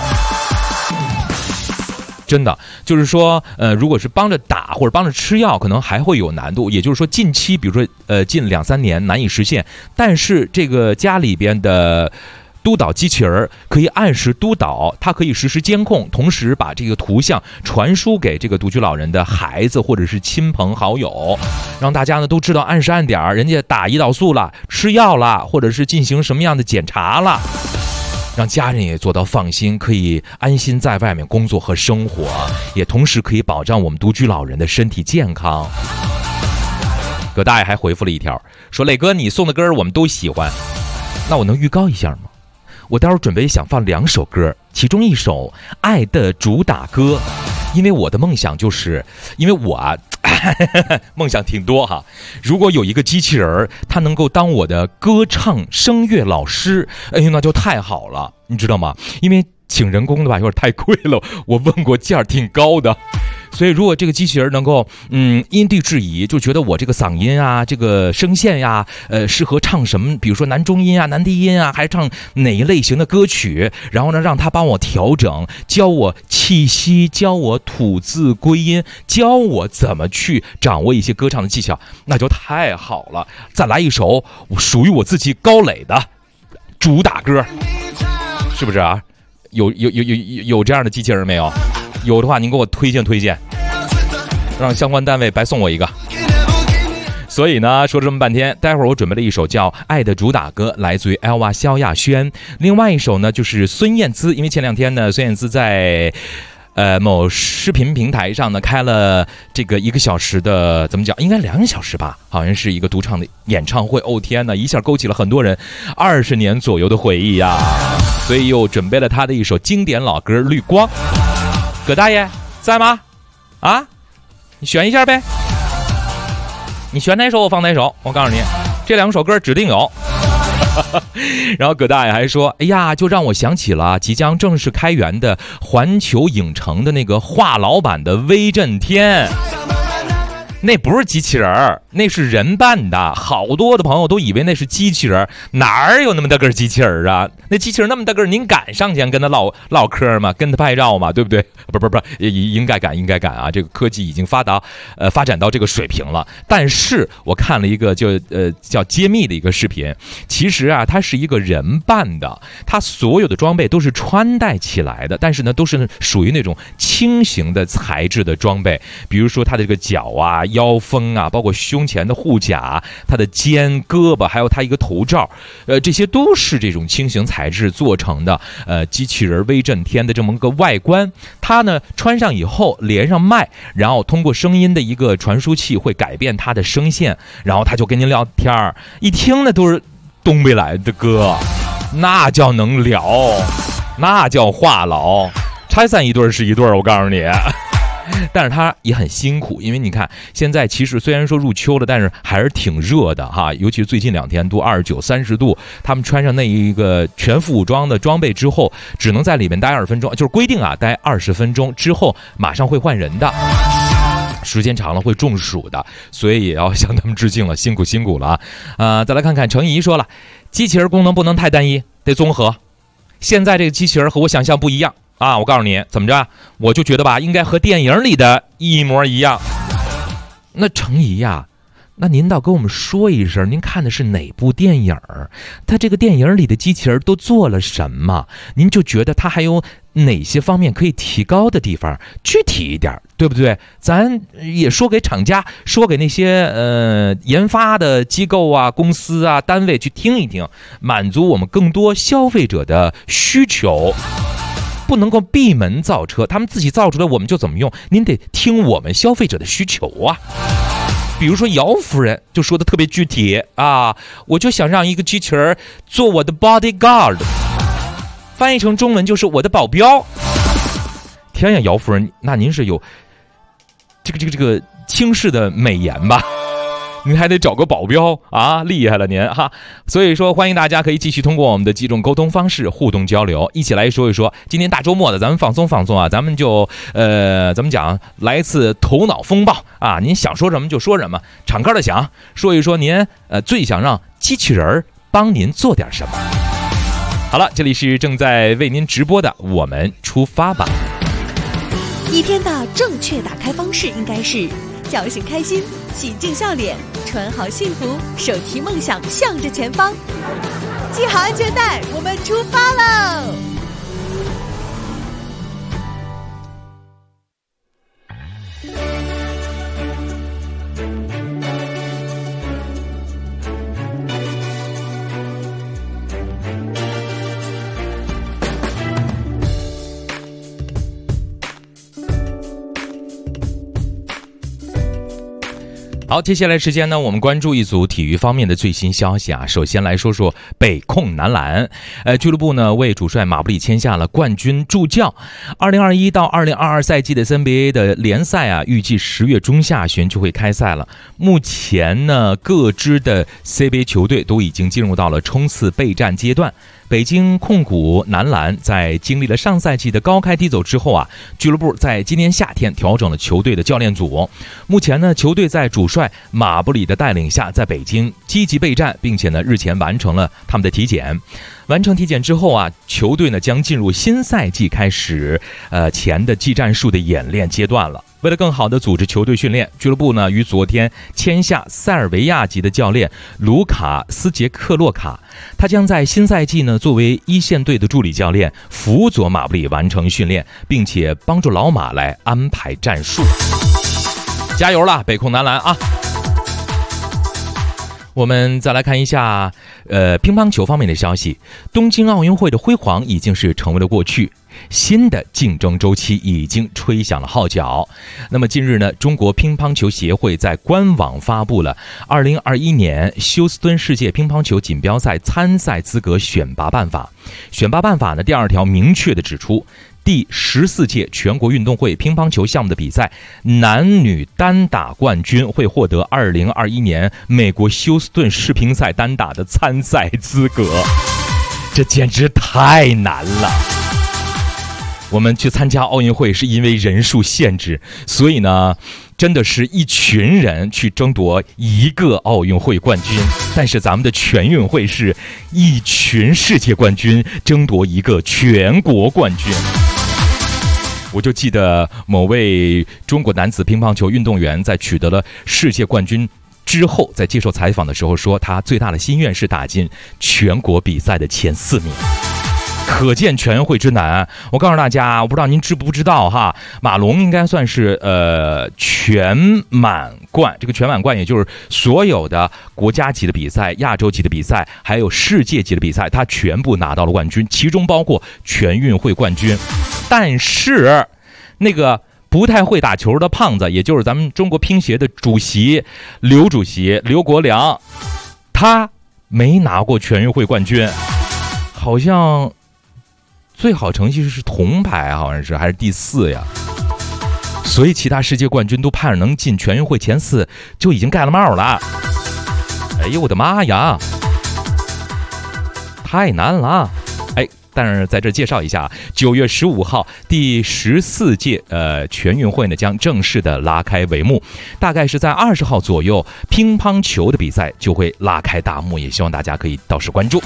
真的就是说如果是帮着打或者帮着吃药可能还会有难度，也就是说近期比如说近2-3年难以实现，但是这个家里边的督导机器人可以按时督导，它可以实时监控，同时把这个图像传输给这个独居老人的孩子或者是亲朋好友，让大家呢都知道按时按点人家打胰岛素了、吃药了，或者是进行什么样的检查了，让家人也做到放心，可以安心在外面工作和生活，也同时可以保障我们独居老人的身体健康。 葛大爷还回复了一条，说磊哥你送的歌我们都喜欢，那我能预告一下吗？我待会儿准备想放2首歌，其中一首爱的主打歌，因为我的梦想就是，因为我梦想挺多哈，如果有一个机器人它能够当我的歌唱声乐老师，哎呦那就太好了，你知道吗？因为请人工的吧有点太贵了，我问过价挺高的，所以如果这个机器人能够因地制宜，就觉得我这个嗓音啊，这个声线呀，适合唱什么，比如说男中音啊、男低音啊，还是唱哪一类型的歌曲，然后呢让他帮我调整，教我气息，教我吐字归音，教我怎么去掌握一些歌唱的技巧，那就太好了。再来一首属于我自己高磊的主打歌，是不是啊？有这样的机器人没有？有的话您给我推荐推荐，让相关单位白送我一个。所以呢说了这么半天，待会儿我准备了一首叫《爱的主打歌》，来自于 Elva 萧亚轩。另外一首呢就是孙燕姿，因为前2天呢孙燕姿在某视频平台上呢开了这个1个小时的，怎么讲，应该2个小时吧，好像是一个独唱的演唱会。哦天哪，一下勾起了很多人20年左右的回忆呀，所以又准备了他的一首经典老歌《绿光》。葛大爷在吗？啊，你选一下呗，你选哪首我放哪首，我告诉你这2首歌指定有。然后葛大爷还说，哎呀，就让我想起了即将正式开园的环球影城的那个华老板的威震天，那不是机器人，那是人扮的，好多的朋友都以为那是机器人，哪有那么大个机器人啊？那机器人那么大个，您敢上前跟他唠嗑吗？跟他拍照吗？对不对？不，应该敢啊！这个科技已经发展到这个水平了。但是我看了一个叫揭秘的一个视频，其实啊，它是一个人扮的，它所有的装备都是穿戴起来的，但是呢，都是属于那种轻型的材质的装备，比如说它的这个脚啊、腰封啊，包括胸前的护甲，它的肩、胳膊，还有它一个头罩，这些都是这种轻型材质做成的。机器人威震天的这么个外观，它呢穿上以后连上麦，然后通过声音的一个传输器会改变它的声线，然后它就跟您聊天，一听呢都是东北来的歌，那叫能聊，那叫话痨，拆散一对是一对，我告诉你。但是他也很辛苦，因为你看现在其实虽然说入秋了，但是还是挺热的哈，尤其是最近2天都29、30度，他们穿上那一个全副武装的装备之后，只能在里面待20分钟，就是规定啊，待20分钟之后马上会换人的，时间长了会中暑的，所以也要向他们致敬了，辛苦了啊！再来看看程怡说了，机器人功能不能太单一，得综合。现在这个机器人和我想象不一样啊！我告诉你，怎么着？我就觉得吧，应该和电影里的一模一样。那程怡呀，那您倒跟我们说一声，您看的是哪部电影？他这个电影里的机器人都做了什么？您就觉得他还有哪些方面可以提高的地方？具体一点，对不对？咱也说给厂家，说给那些研发的机构啊、公司啊、单位去听一听，满足我们更多消费者的需求。不能够闭门造车，他们自己造出来我们就怎么用，您得听我们消费者的需求啊。比如说姚夫人就说的特别具体啊，我就想让一个机器人做我的 bodyguard， 翻译成中文就是我的保镖。天呀，姚夫人，那您是有这个轻视的美颜吧？您还得找个保镖啊，厉害了您哈！所以说，欢迎大家可以继续通过我们的几种沟通方式互动交流，一起来说一说。今天大周末的，咱们放松放松啊，咱们就怎么讲，来一次头脑风暴啊！您想说什么就说什么，敞开的想，说一说您最想让机器人帮您做点什么。好了，这里是正在为您直播的，我们出发吧。 一天的正确打开方式应该是叫醒开心，洗净笑脸，穿好幸福，手提梦想向着前方，系好安全带，我们出发喽！ 好，接下来时间呢，我们关注一组体育方面的最新消息啊。首先来说说北控男篮，俱乐部呢为主帅马布里签下了冠军助教。2021到2022赛季的 NBA 的联赛啊，预计10月中下旬就会开赛了。目前呢，各支的 CBA 球队都已经进入到了冲刺备战阶段。北京控股男篮在经历了上赛季的高开低走之后啊，俱乐部在今年夏天调整了球队的教练组。目前呢，球队在主帅马布里的带领下，在北京积极备战，并且呢，日前完成了他们的体检。完成体检之后啊，球队呢将进入新赛季开始前的技战术的演练阶段了。为了更好地组织球队训练，俱乐部呢于昨天签下塞尔维亚籍的教练卢卡斯杰克洛卡，他将在新赛季呢作为一线队的助理教练，辅佐马布里完成训练，并且帮助老马来安排战术。加油了，北控男篮啊！我们再来看一下乒乓球方面的消息。东京奥运会的辉煌已经是成为了过去，新的竞争周期已经吹响了号角。那么近日呢，中国乒乓球协会在官网发布了2021年休斯敦世界乒乓球锦标赛参赛资格选拔办法。选拔办法呢第2条明确地指出，第14届全国运动会乒乓球项目的比赛男女单打冠军会获得2021年美国休斯顿世乒赛单打的参赛资格。这简直太难了。我们去参加奥运会是因为人数限制，所以呢真的是一群人去争夺一个奥运会冠军，但是咱们的全运会是一群世界冠军争夺一个全国冠军。我就记得某位中国男子乒乓球运动员在取得了世界冠军之后，在接受采访的时候说，他最大的心愿是打进全国比赛的前4名。可见全运会之难。我告诉大家，我不知道您知不知道哈，马龙应该算是全满贯。这个全满贯也就是所有的国家级的比赛、亚洲级的比赛，还有世界级的比赛，他全部拿到了冠军，其中包括全运会冠军。但是那个不太会打球的胖子，也就是咱们中国乒协的主席刘主席刘国梁，他没拿过全运会冠军，好像最好成绩是铜牌，好像是还是第4呀。所以其他世界冠军都盼着能进全运会前4，就已经盖了帽了。哎呦我的妈呀，太难了。但是在这介绍一下，9月15号第14届全运会呢将正式的拉开帷幕，大概是在20号左右，乒乓球的比赛就会拉开大幕，也希望大家可以到时关注。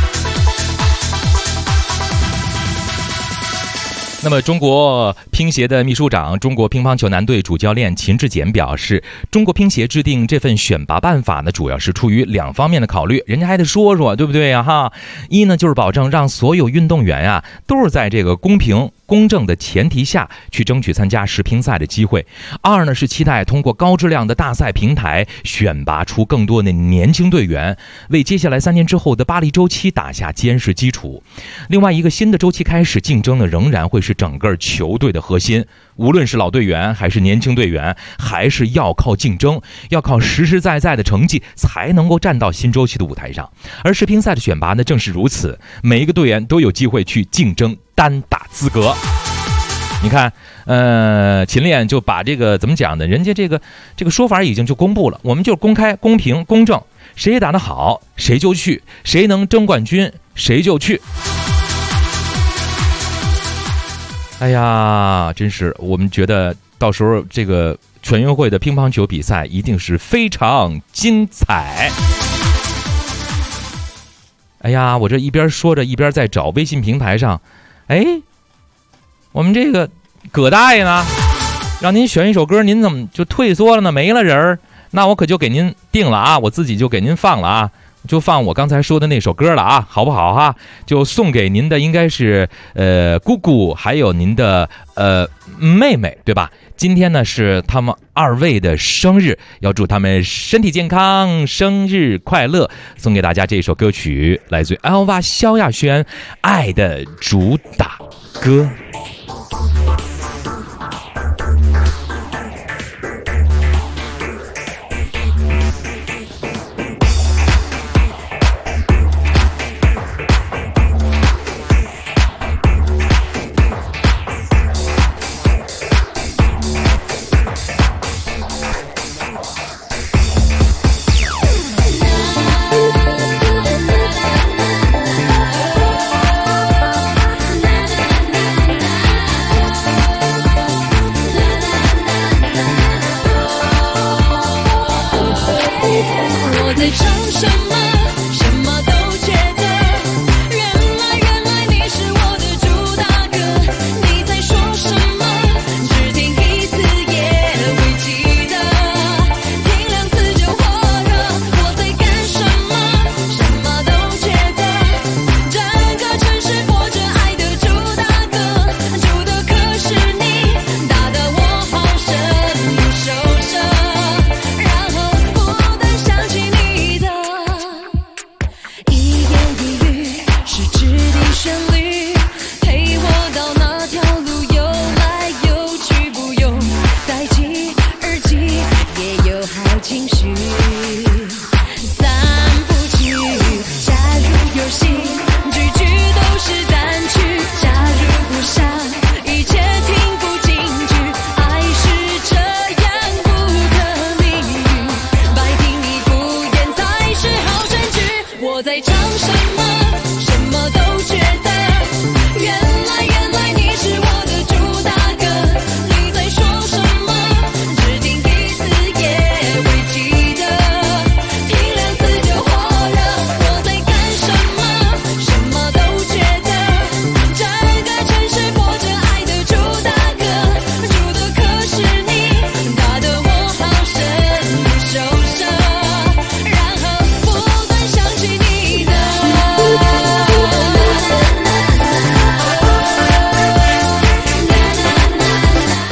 那么中国乒协的秘书长、中国乒乓球男队主教练秦志简表示，中国乒协制定这份选拔办法呢，主要是出于2方面的考虑，人家还得说说，对不对呀？哈，一呢就是保证让所有运动员啊都是在这个公平公正的前提下去争取参加世乒赛的机会；二呢是期待通过高质量的大赛平台选拔出更多的年轻队员，为接下来3年之后的巴黎周期打下坚实基础。另外一个新的周期开始，竞争呢仍然会是整个球队的核心，无论是老队员还是年轻队员，还是要靠竞争，要靠实实在在的成绩才能够站到新周期的舞台上。而世乒赛的选拔呢正是如此，每一个队员都有机会去竞争单打资格。你看秦练就把这个怎么讲呢，人家这个说法已经就公布了，我们就是公开公平公正，谁打得好谁就去，谁能争冠军谁就去。哎呀，真是我们觉得到时候这个全运会的乒乓球比赛一定是非常精彩。哎呀，我这一边说着一边在找微信平台上，我们这个葛大爷呢让您选一首歌，您怎么就退缩了呢？没了人，那我可就给您定了啊，我自己就给您放了啊，就放我刚才说的那首歌了啊，好不好哈？就送给您的应该是姑姑还有您的妹妹，对吧？今天呢是他们2位的生日，要祝他们身体健康，生日快乐。送给大家这首歌曲，来自于 Elva 萧亚轩《爱的主打歌》。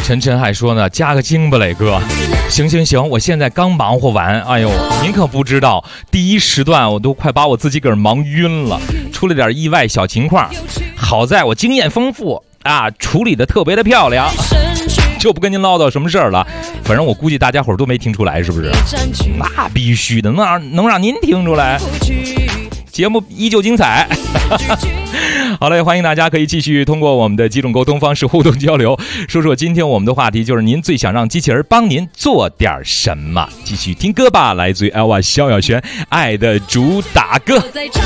晨晨还说呢，加个精吧，磊哥。行，我现在刚忙活完。哎呦，您可不知道，第一时段我都快把我自己给忙晕了，出了点意外小情况，好在我经验丰富啊，处理的特别的漂亮，就不跟您唠叨什么事儿了。反正我估计大家伙都没听出来，是不是？那必须的，能让您听出来。节目依旧精彩。好嘞，欢迎大家可以继续通过我们的几种沟通方式互动交流，说说今天我们的话题就是您最想让机器人帮您做点什么。继续听歌吧，来自于 Elva 萧亚轩《爱的主打歌》。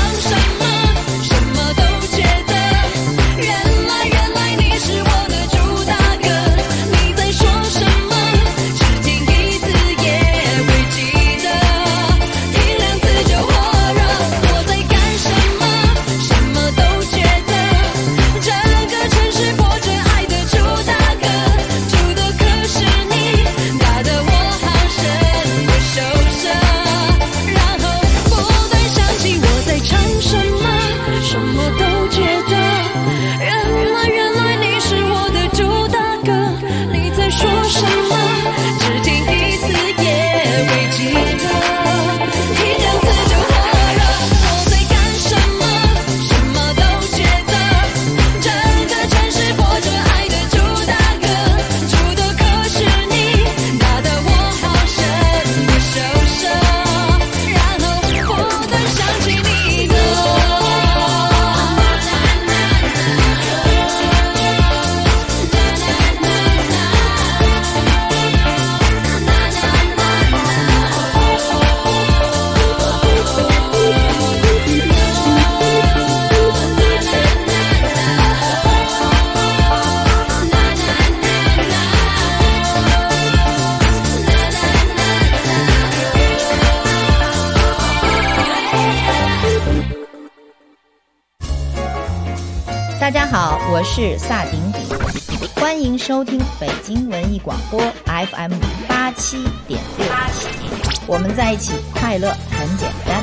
大家好，我是萨顶顶，欢迎收听北京文艺广播 FM 87.6，我们在一起，快乐很简单。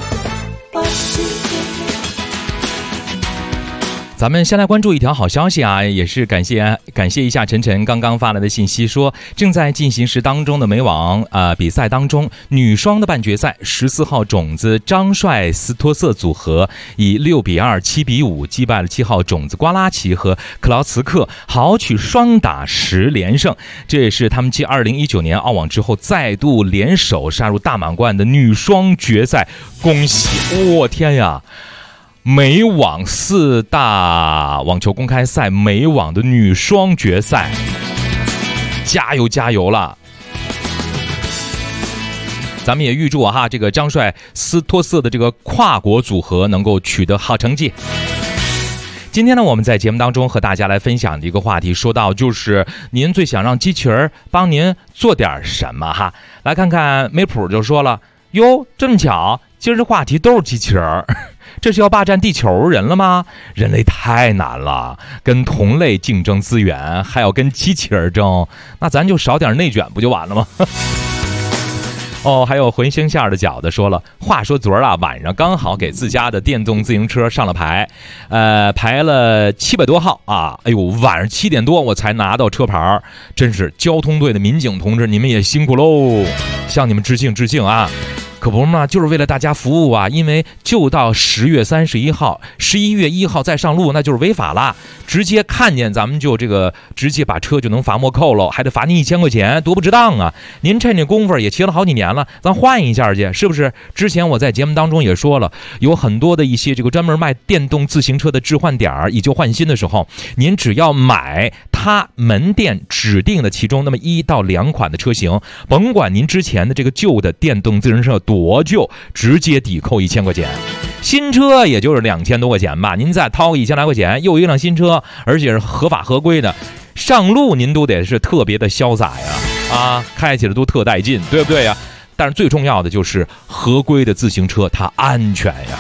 咱们先来关注一条好消息啊，也是感谢一下晨晨刚刚发来的信息，说正在进行时当中的美网比赛当中，女双的半决赛，14号种子张帅斯托瑟组合以6-2、7-5击败了7号种子瓜拉奇和克劳茨克，豪取双打10连胜。这也是他们继2019年澳网之后再度联手杀入大满贯的女双决赛，恭喜！我天呀！美网4大网球公开赛，美网的女双决赛，加油了！咱们也预祝这个张帅斯托瑟的这个跨国组合能够取得好成绩。今天呢，我们在节目当中和大家来分享的一个话题，说到就是您最想让机器人帮您做点什么哈？来看看梅普就说了，哟，这么巧，今儿这话题都是机器人，这是要霸占地球人了吗？人类太难了，跟同类竞争资源，还要跟机器人争，那咱就少点内卷不就完了吗？哦，还有浑星馅的饺子说了，话说昨儿晚上刚好给自家的电动自行车上了牌，排了700多号啊，哎呦，晚上7点多我才拿到车牌，真是交通队的民警同志，你们也辛苦喽，向你们致敬啊！可不嘛，就是为了大家服务啊！因为就到10月31号，11月1号再上路，那就是违法啦！直接看见咱们就直接把车就能罚没扣了，还得罚您1000块钱，多不值当啊！您趁这功夫也骑了好几年了，咱换一下去，是不是？之前我在节目当中也说了，有很多的一些这个专门卖电动自行车的置换点以旧换新的时候，您只要买它门店指定的其中那么1到2款的车型，甭管您之前的这个旧的电动自行车多旧，直接抵扣1000块钱。新车也就是2000多块钱吧，您再掏个1000来块钱，又一辆新车，而且是合法合规的，上路您都得是特别的潇洒呀，开起来都特带劲，对不对呀？但是最重要的就是合规的自行车它安全呀。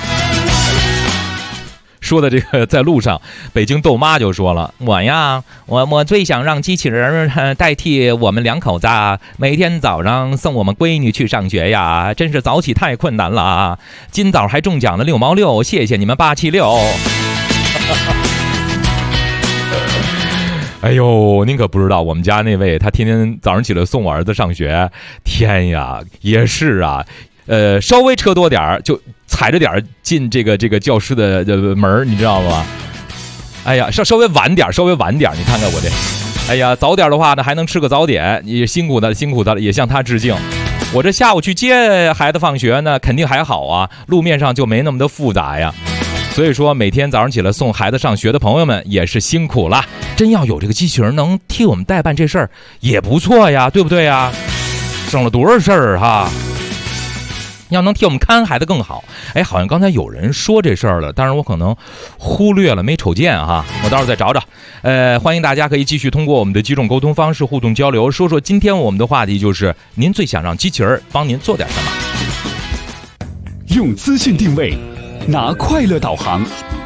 说的这个在路上，北京豆妈就说了，我最想让机器人代替我们2口子，每天早上送我们闺女去上学呀，真是早起太困难了。今早还中奖了6毛6，谢谢你们876。 哎呦，您可不知道，我们家那位他天天早上起来送我儿子上学，天呀，也是啊，稍微车多点儿就踩着点儿进这个教室的门，你知道吗？哎呀，稍微晚点，你看看我这，哎呀，早点的话呢还能吃个早点，也辛苦的了，也向他致敬。我这下午去接孩子放学呢，肯定还好啊，路面上就没那么的复杂呀。所以说每天早上起来送孩子上学的朋友们也是辛苦了，真要有这个机器人能替我们代办这事儿也不错呀，对不对呀？省了多少事儿哈。要能替我们看孩子更好。哎，好像刚才有人说这事儿了，当然我可能忽略了，没瞅见哈，我到时候再找找。欢迎大家可以继续通过我们的几种沟通方式互动交流，说说今天我们的话题就是您最想让机器人帮您做点什么。 用资讯定位，拿快乐导航，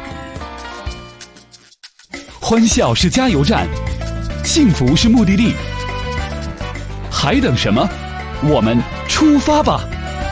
欢笑是加油站，幸福是目的地，还等什么？我们出发吧！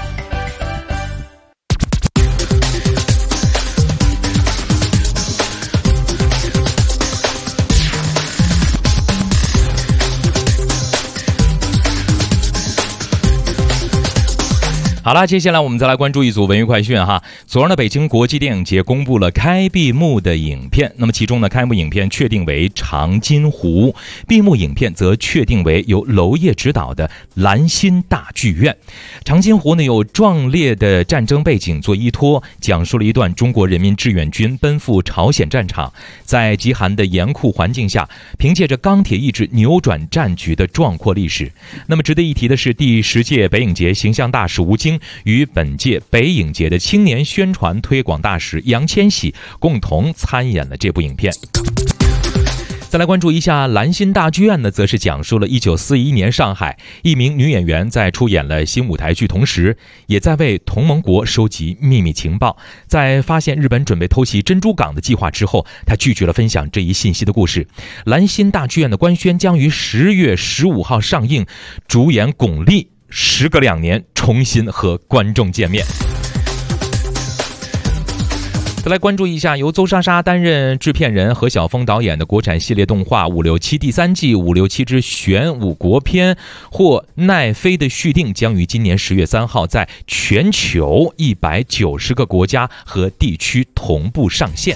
好了，接下来我们再来关注一组文娱快讯哈。昨儿呢，北京国际电影节公布了开闭幕的影片，那么其中呢，开幕影片确定为《长津湖》，闭幕影片则确定为由娄烨执导的《兰心大剧院》。长津湖呢，有壮烈的战争背景做依托，讲述了一段中国人民志愿军奔赴朝鲜战场，在极寒的严酷环境下，凭借着钢铁意志扭转战局的壮阔历史。那么值得一提的是，第10届北影节形象大使吴京与本届北影节的青年宣传推广大使杨千玺共同参演了这部影片。再来关注一下《兰心大剧院》呢，则是讲述了1941年上海一名女演员在出演了新舞台剧同时，也在为同盟国收集秘密情报。在发现日本准备偷袭珍珠港的计划之后，她拒绝了分享这一信息的故事。兰心大剧院的官宣将于10月15号上映，主演巩俐时隔2年重新和观众见面。再来关注一下由邹莎莎担任制片人、何晓峰导演的国产系列动画《567》第3季《567之玄武国篇》或奈飞的续订，将于今年10月3号在全球190个国家和地区同步上线。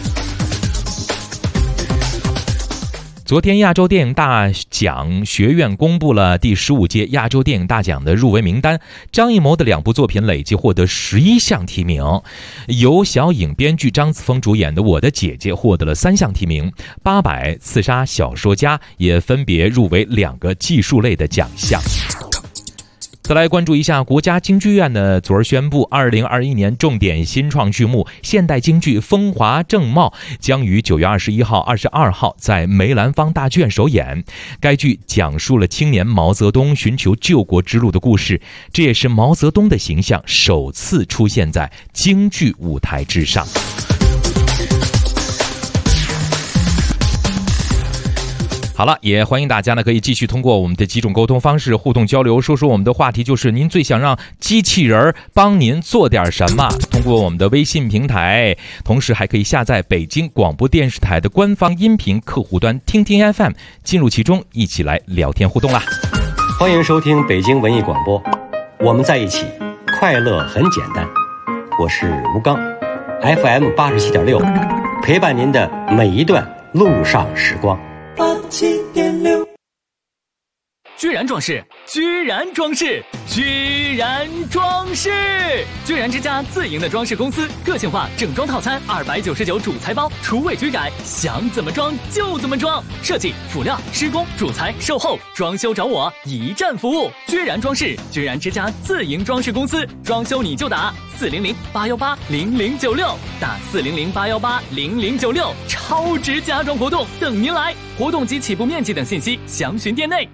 昨天亚洲电影大奖学院公布了第15届亚洲电影大奖的入围名单，张艺谋的2部作品累计获得11项提名，由小影编剧张子枫主演的《我的姐姐》获得了3项提名，八佰刺杀小说家也分别入围2个技术类的奖项。再来关注一下国家京剧院呢，昨儿宣布2021年重点新创剧目现代京剧《风华正茂》将于9月21号、22号在梅兰芳大剧院首演。该剧讲述了青年毛泽东寻求救国之路的故事，这也是毛泽东的形象首次出现在京剧舞台之上。好了，也欢迎大家呢可以继续通过我们的几种沟通方式互动交流，说说我们的话题就是您最想让机器人帮您做点什么。通过我们的微信平台，同时还可以下载北京广播电视台的官方音频客户端听听 FM， 进入其中一起来聊天互动啦。 欢迎收听北京文艺广播，我们在一起，快乐很简单。我是吴刚 FM 87.6，陪伴您的每一段路上时光。 87.6， 居然装饰，居然装饰，居然装饰！居然之家自营的装饰公司，个性化整装套餐299主材包，厨卫居改，想怎么装就怎么装。设计、辅料、施工、主材、售后、装修找我，一站服务。居然装饰，居然之家自营装饰公司，装修你就打400-818-0096，打400-818-0096，超值家装活动等您来！活动及起步面积等信息详询店内。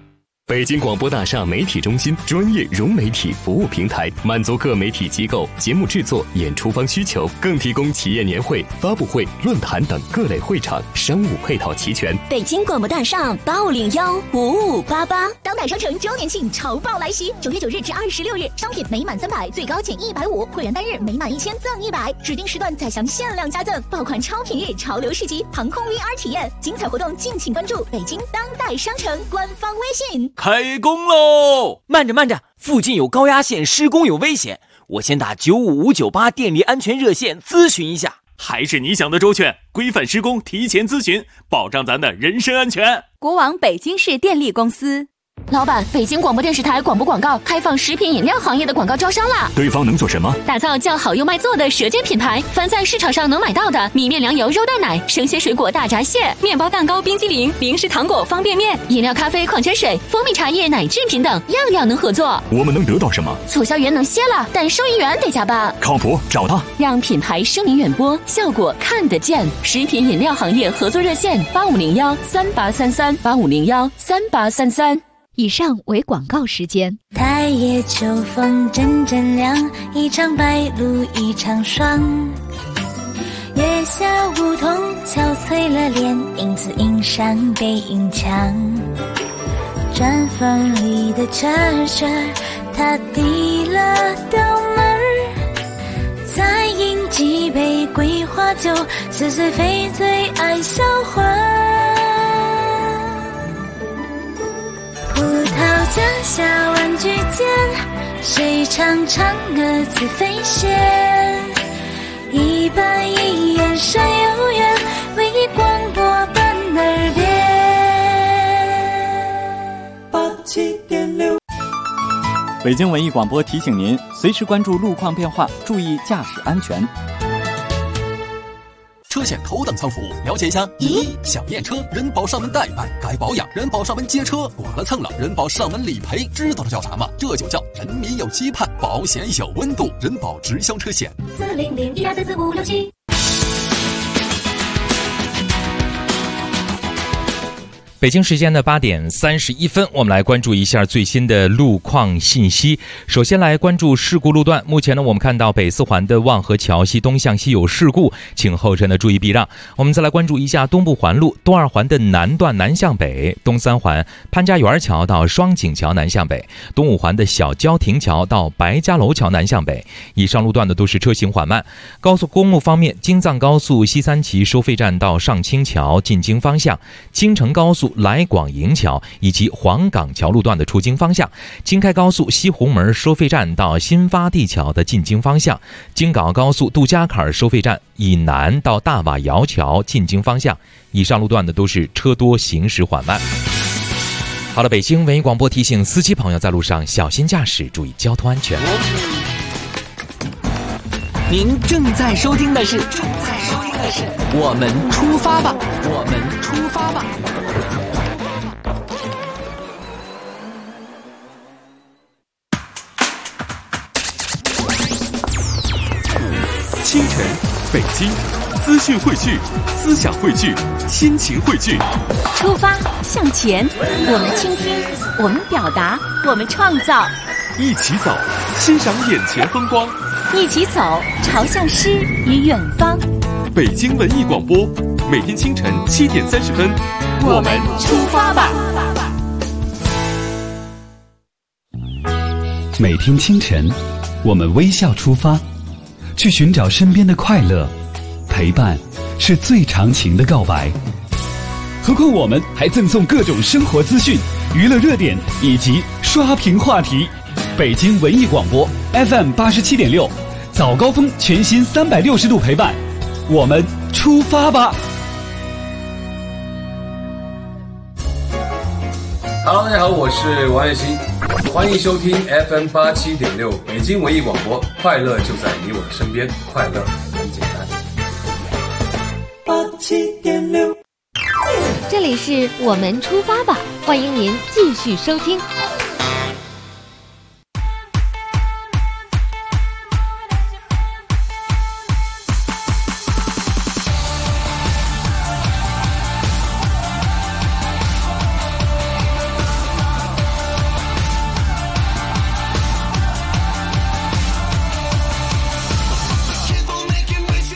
北京广播大厦媒体中心专业融媒体服务平台，满足各媒体机构节目制作、演出方需求，更提供企业年会、发布会、论坛等各类会场，商务配套齐全。 北京广播大厦85015588，当代商城周年庆潮爆来袭！9月9日至26日，商品每满300最高减150，会员单日每满1000赠100，指定时段再享限量加赠，爆款超品日、潮流市集、航空 VR 体验，精彩活动敬请关注北京当代商城官方微信。 开工喽！慢着，附近有高压线施工有危险，我先打95598电力安全热线咨询一下。 还是你想的周全，规范施工，提前咨询，保障咱的人身安全。 国网北京市电力公司。 老板，北京广播电视台广播广告开放食品饮料行业的广告招商啦！ 对方能做什么？ 打造叫好又卖座的舌尖品牌，凡在市场上能买到的米面粮油肉蛋奶、生鲜水果大闸蟹、面包蛋糕冰激凌、零食糖果方便面、饮料咖啡矿泉水、蜂蜜茶叶奶制品等，样样能合作。 我们能得到什么？ 促销员能歇了，但收银员得加班。 靠谱，找他， 让品牌声名远播，效果看得见。食品饮料行业合作热线8501383385013833。 以上为广告时间。 太夜秋风阵阵凉，一场白露一场霜。月下梧桐憔悴了脸，影子映上背影墙。砖缝里的褶褶，他递了刀门，再饮几杯桂花酒，似水非醉爱销魂。葡萄架下玩具间，谁唱嫦娥自飞仙？一板一眼山有缘，为你广播伴耳边。 87.6，北京文艺广播提醒您，随时关注路况变化，注意驾驶安全。 车险头等舱服务，了解一下。1. 想验车，人保上门代办；该保养，人保上门接车；剐了蹭了，人保上门理赔。知道这叫啥吗？这就叫人民有期盼，保险有温度。人保直销车险。 40012344567。 北京时间的8点31分，我们来关注一下最新的路况信息。首先来关注事故路段。目前呢，我们看到北四环的望河桥西东向西有事故，请后车呢注意避让。我们再来关注一下东部环路东二环的南段南向北，东三环潘家园桥到双井桥南向北，东五环的小焦亭桥到白家楼桥南向北。以上路段的都是车行缓慢。高速公路方面，京藏高速西三旗收费站到上清桥进京方向，京承高速来广营桥以及黄岗桥路段的出京方向，京开高速西红门收费站到新发地桥的进京方向，京港高速杜家坎收费站以南到大瓦窑桥进京方向。以上路段的都是车多行驶缓慢。好了，北京文艺广播提醒司机朋友在路上小心驾驶，注意交通安全。 您正在收听的是我们出发吧，我们出发吧。 清晨，北京，资讯汇聚，思想汇聚，心情汇聚。 出发向前，我们倾听，我们表达，我们创造。 一起走，欣赏眼前风光。 一起走，朝向诗与远方。 北京文艺广播，每天清晨7点30分， 我们出发吧。 每天清晨，我们微笑出发，去寻找身边的快乐。陪伴是最长情的告白。何况我们还赠送各种生活资讯、娱乐热点以及刷屏话题。北京文艺广播 FM 87.6，早高峰全新360度陪伴，我们出发吧。 Hello， 大家好，我是王栎鑫，欢迎收听 FM 87.6北京文艺广播，快乐就在你我的身边，快乐很简单。 87.6，这里是我们出发吧，欢迎您继续收听。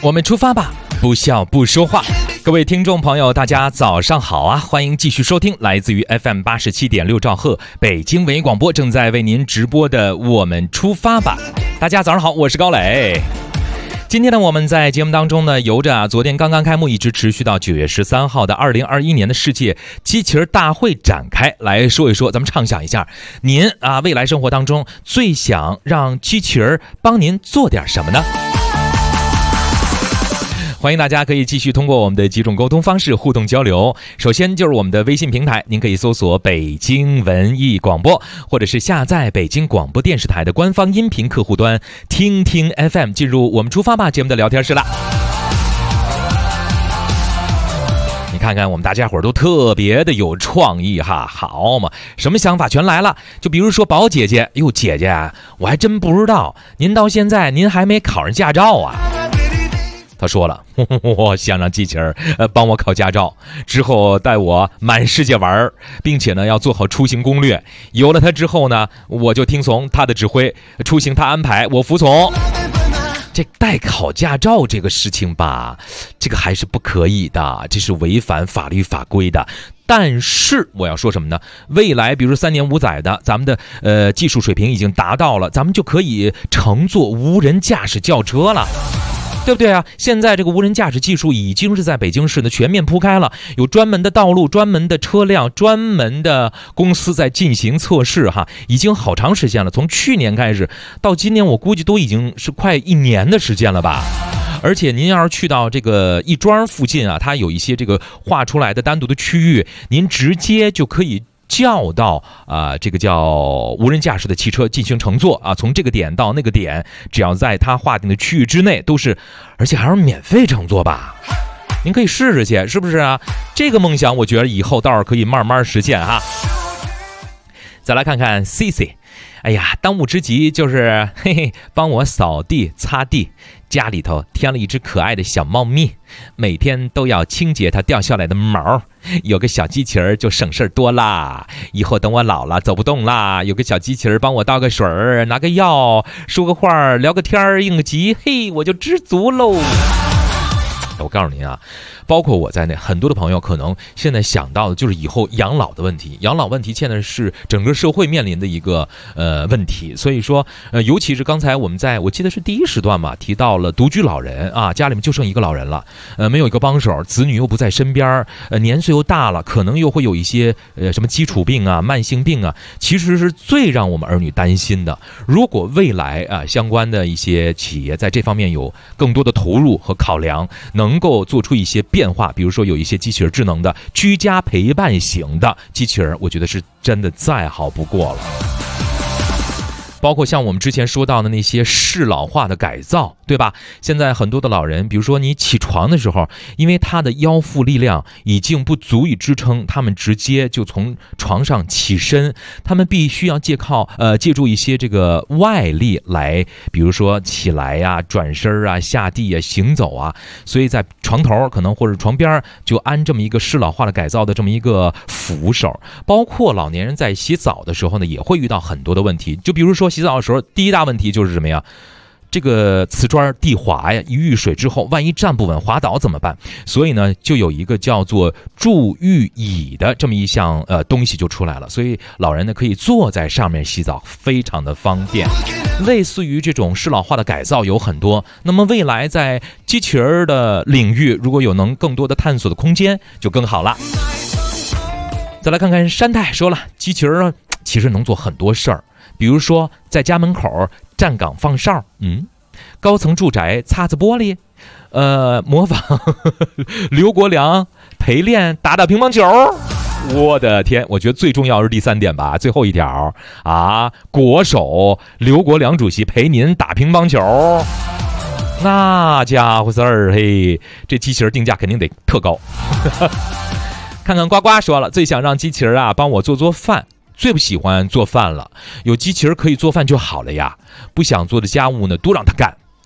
我们出发吧，不笑不说话。各位听众朋友，大家早上好啊！欢迎继续收听来自于 FM 87.6兆赫北京文艺广播正在为您直播的我们出发吧。大家早上好，我是高磊。今天呢，我们在节目当中呢，由着昨天刚刚开幕，一直持续到9月13号的2021年的世界机器人大会展开，来说一说，咱们畅想一下，您未来生活当中最想让机器人帮您做点什么呢？欢迎大家可以继续通过我们的几种沟通方式互动交流。首先就是我们的微信平台，您可以搜索北京文艺广播，或者是下载北京广播电视台的官方音频客户端听听 FM， 进入我们出发吧节目的聊天室啦。你看看我们大家伙都特别的有创意哈，好嘛，什么想法全来了。就比如说宝姐姐，哟姐姐，我还真不知道您到现在您还没考上驾照啊。他说了，我想让机器人帮我考驾照，之后带我满世界玩，并且呢要做好出行攻略。有了他之后呢，我就听从他的指挥，出行他安排，我服从。这代考驾照这个事情吧，这个还是不可以的，这是违反法律法规的。但是我要说什么呢？未来比如3年5载的，咱们的技术水平已经达到了，咱们就可以乘坐无人驾驶轿车了。对不对啊？现在这个无人驾驶技术已经是在北京市的全面铺开了，有专门的道路、专门的车辆、专门的公司在进行测试哈，已经好长时间了。从去年开始到今年，我估计都已经是快1年的时间了吧。而且您要是去到这个亦庄附近啊，它有一些这个划出来的单独的区域，您直接就可以叫到这个叫无人驾驶的汽车进行乘坐啊，从这个点到那个点，只要在它划定的区域之内都是，而且还是免费乘坐吧。您可以试试去，是不是啊？这个梦想我觉得以后倒是可以慢慢实现哈。再来看看 CC， 哎呀，当务之急就是帮我扫地擦地，家里头添了一只可爱的小猫咪，每天都要清洁它掉下来的毛，有个小机器人就省事多啦。以后等我老了走不动啦，有个小机器人帮我倒个水儿，拿个药，说个话，聊个天，应个急，嘿，我就知足喽。我告诉您啊，包括我在内，很多的朋友可能现在想到的就是以后养老的问题。养老问题现在是整个社会面临的一个问题，所以说尤其是刚才我们我记得是第1时段嘛，提到了独居老人啊，家里面就剩一个老人了，没有一个帮手，子女又不在身边，年岁又大了，可能又会有一些什么基础病啊、慢性病啊，其实是最让我们儿女担心的。如果未来相关的一些企业在这方面有更多的投入和考量，能够做出一些变化，比如说有一些机器人智能的居家陪伴型的机器人，我觉得是真的再好不过了。包括像我们之前说到的那些适老化的改造，对吧？现在很多的老人，比如说你起床的时候，因为他的腰腹力量已经不足以支撑他们直接就从床上起身，他们必须要借助一些这个外力来，比如说起来呀、转身啊、下地啊、行走啊，所以在床头可能或者床边就安这么一个适老化的改造的这么一个扶手。包括老年人在洗澡的时候呢，也会遇到很多的问题，就比如说洗澡的时候，第一大问题就是什么呀？这个瓷砖地滑呀，一遇水之后，万一站不稳滑倒怎么办？所以呢，就有一个叫做助浴椅的这么一项东西就出来了，所以老人呢可以坐在上面洗澡，非常的方便。类似于这种适老化的改造有很多，那么未来在机器人的领域，如果有能更多的探索的空间，就更好了。再来看看山太说了，机器人其实能做很多事儿。比如说在家门口站岗放哨，高层住宅擦擦玻璃，模仿刘国梁陪练打乒乓球。我的天，我觉得最重要是第3点吧，最后一条啊，国手刘国梁主席陪您打乒乓球，那家伙事儿，嘿，这机器人定价肯定得特高。看看呱呱说了，最想让机器人帮我做饭。最不喜欢做饭了，有机器人可以做饭就好了呀。不想做的家务呢，都让他干。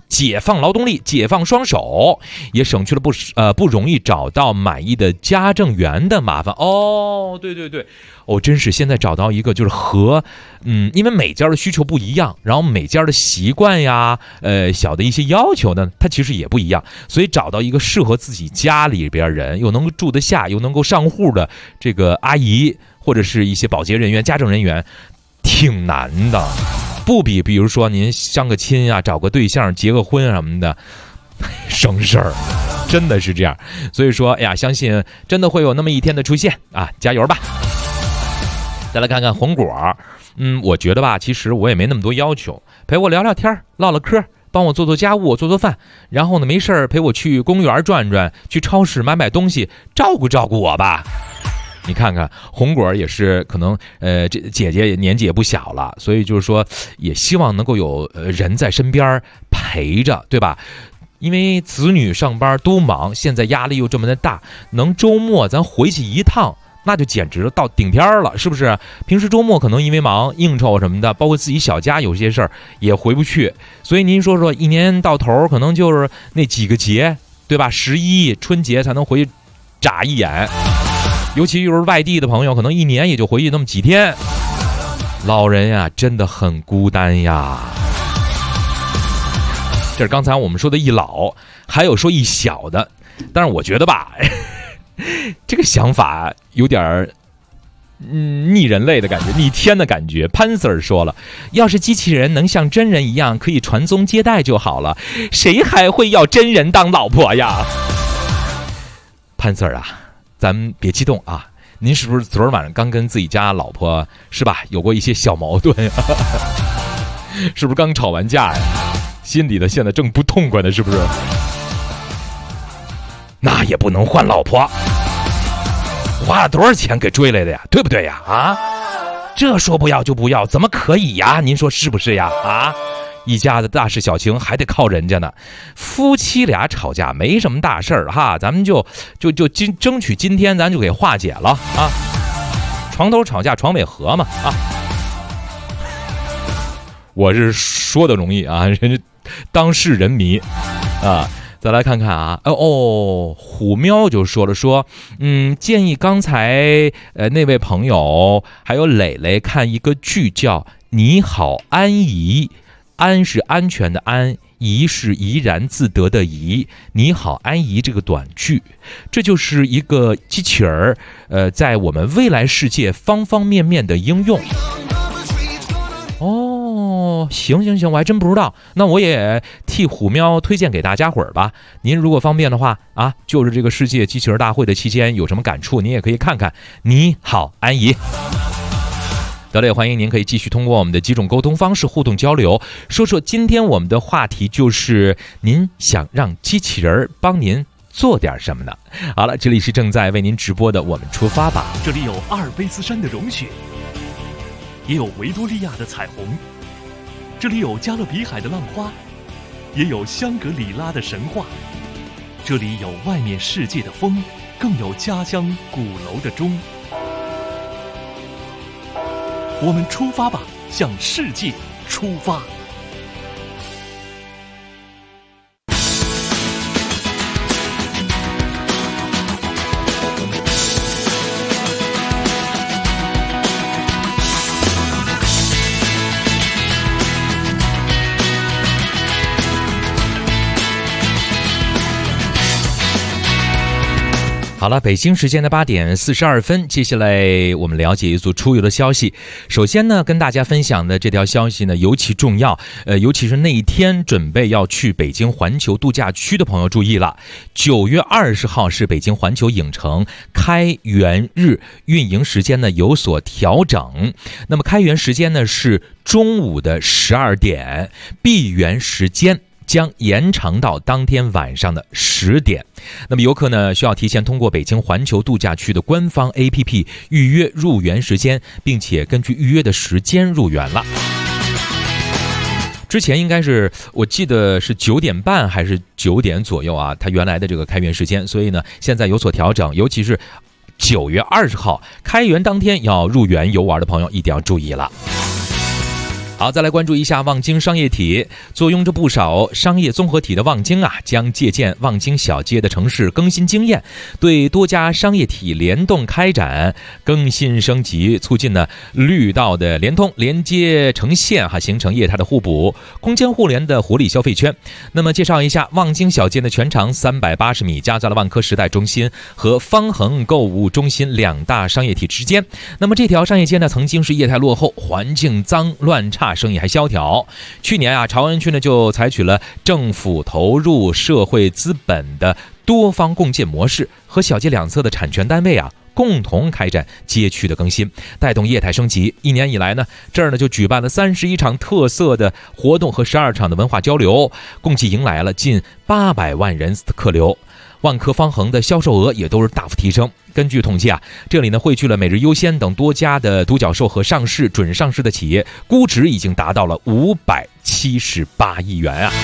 解放劳动力，解放双手，也省去了不容易找到满意的家政员的麻烦。对，真是现在找到一个就是因为每家的需求不一样，然后每家的习惯呀，小的一些要求呢，它其实也不一样，所以找到一个适合自己家里边人，又能够住得下，又能够上户的这个阿姨或者是一些保洁人员、家政人员，挺难的。不比如说您相个亲啊，找个对象结个婚什么的省事儿，真的是这样。所以说相信真的会有那么一天的出现啊，加油吧。再来看看红果，我觉得吧，其实我也没那么多要求，陪我聊聊天，唠唠嗑，帮我做做家务，做做饭，然后呢没事陪我去公园转转，去超市买东西，照顾照顾我吧。你看看红果也是可能这姐姐年纪也不小了，所以就是说也希望能够有人在身边陪着，对吧？因为子女上班都忙，现在压力又这么的大，能周末咱回去一趟那就简直到顶天了，是不是？平时周末可能因为忙应酬什么的，包括自己小家有些事儿也回不去，所以您说一年到头可能就是那几个节，对吧？11春节才能回去眨一眼，尤其又是外地的朋友，可能一年也就回去那么几天，老人呀真的很孤单呀。这是刚才我们说的一老，还有说一小的，但是我觉得吧这个想法有点逆人类的感觉，逆天的感觉。潘 Sir 说了，要是机器人能像真人一样可以传宗接代就好了，谁还会要真人当老婆呀？潘 Sir 啊，咱们别激动啊，您是不是昨儿晚上刚跟自己家老婆是吧有过一些小矛盾呀？是不是刚吵完架呀？心里的现在正不痛快呢，是不是？那也不能换老婆，花了多少钱给追来的呀，对不对呀？啊，这说不要就不要，怎么可以呀？您说是不是呀？啊，一家的大事小情还得靠人家呢。夫妻俩吵架没什么大事儿哈，咱们就争取今天咱就给化解了啊。床头吵架床尾和嘛啊。我是说的容易啊，人家当事人迷啊。再来看看啊，虎喵就说了建议刚才那位朋友还有磊磊看一个剧叫《你好安怡》，安是安全的安，怡是怡然自得的怡，你好安怡这个短剧，这就是一个机器人在我们未来世界方方面面的应用。行，我还真不知道，那我也替虎喵推荐给大家伙儿吧。您如果方便的话啊，就是这个世界机器人大会的期间有什么感触，您也可以看看。你好，安怡。得嘞，欢迎您可以继续通过我们的几种沟通方式互动交流，说说今天我们的话题就是您想让机器人帮您做点什么呢？好了，这里是正在为您直播的我们出发吧。 这里有阿尔卑斯山的融雪，也有维多利亚的彩虹，这里有加勒比海的浪花，也有香格里拉的神话，这里有外面世界的风，更有家乡鼓楼的钟。我们出发吧，向世界出发。 好了，北京时间的8点42分，接下来我们了解一组出游的消息。首先呢，跟大家分享的这条消息呢尤其重要，尤其是那一天准备要去北京环球度假区的朋友注意了。9月20号是北京环球影城开园日，运营时间呢有所调整。那么开园时间呢是中午的12点，闭园时间将延长到当天晚上的10点。那么游客呢需要提前通过北京环球度假区的官方 APP 预约入园时间，并且根据预约的时间入园了。之前应该是我记得是9点半还是9点左右啊，它原来的这个开园时间，所以呢现在有所调整，尤其是9月20号开园当天要入园游玩的朋友一定要注意了。 好，再来关注一下望京商业体。坐拥着不少商业综合体的望京啊，将借鉴望京小街的城市更新经验，对多家商业体联动开展更新升级，促进呢绿道的联通，连接成线形成业态的互补，空间互联的活力消费圈。那么介绍一下，望京小街的全长380米，夹在了万科时代中心和方恒购物中心两大商业体之间。那么这条商业街呢，曾经是业态落后，环境脏乱差，生意还萧条。去年啊，朝阳区呢就采取了政府投入社会资本的多方共建模式，和小街两侧的产权单位啊共同开展街区的更新，带动业态升级。一年以来呢，这儿呢就举办了31场特色的活动和12场的文化交流，共计迎来了近800万人客流。万科方恒的销售额也都是大幅提升。根据统计啊，这里呢汇聚了每日优先等多家的独角兽和上市、准上市的企业，估值已经达到了578亿元啊。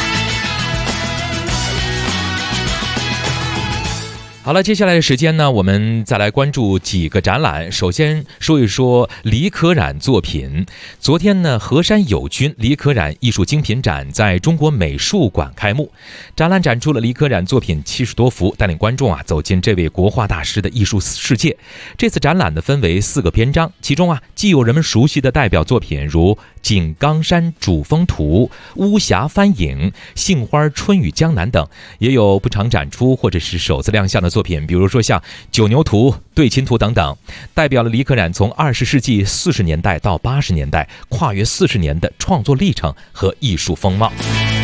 好了，接下来的时间呢，我们再来关注几个展览。首先说一说李可染作品。昨天呢，河山友军李可染艺术精品展在中国美术馆开幕，展览展出了李可染作品70多幅，带领观众走进这位国画大师的艺术世界。这次展览呢分为4个篇章，其中既有人们熟悉的代表作品如井冈山主峰图、巫峡帆影、杏花春雨江南等，也有不常展出或者是首次亮相的作品，比如说像九牛图、对琴图等等，代表了李可染从20世纪40年代到80年代跨越40年的创作历程和艺术风貌。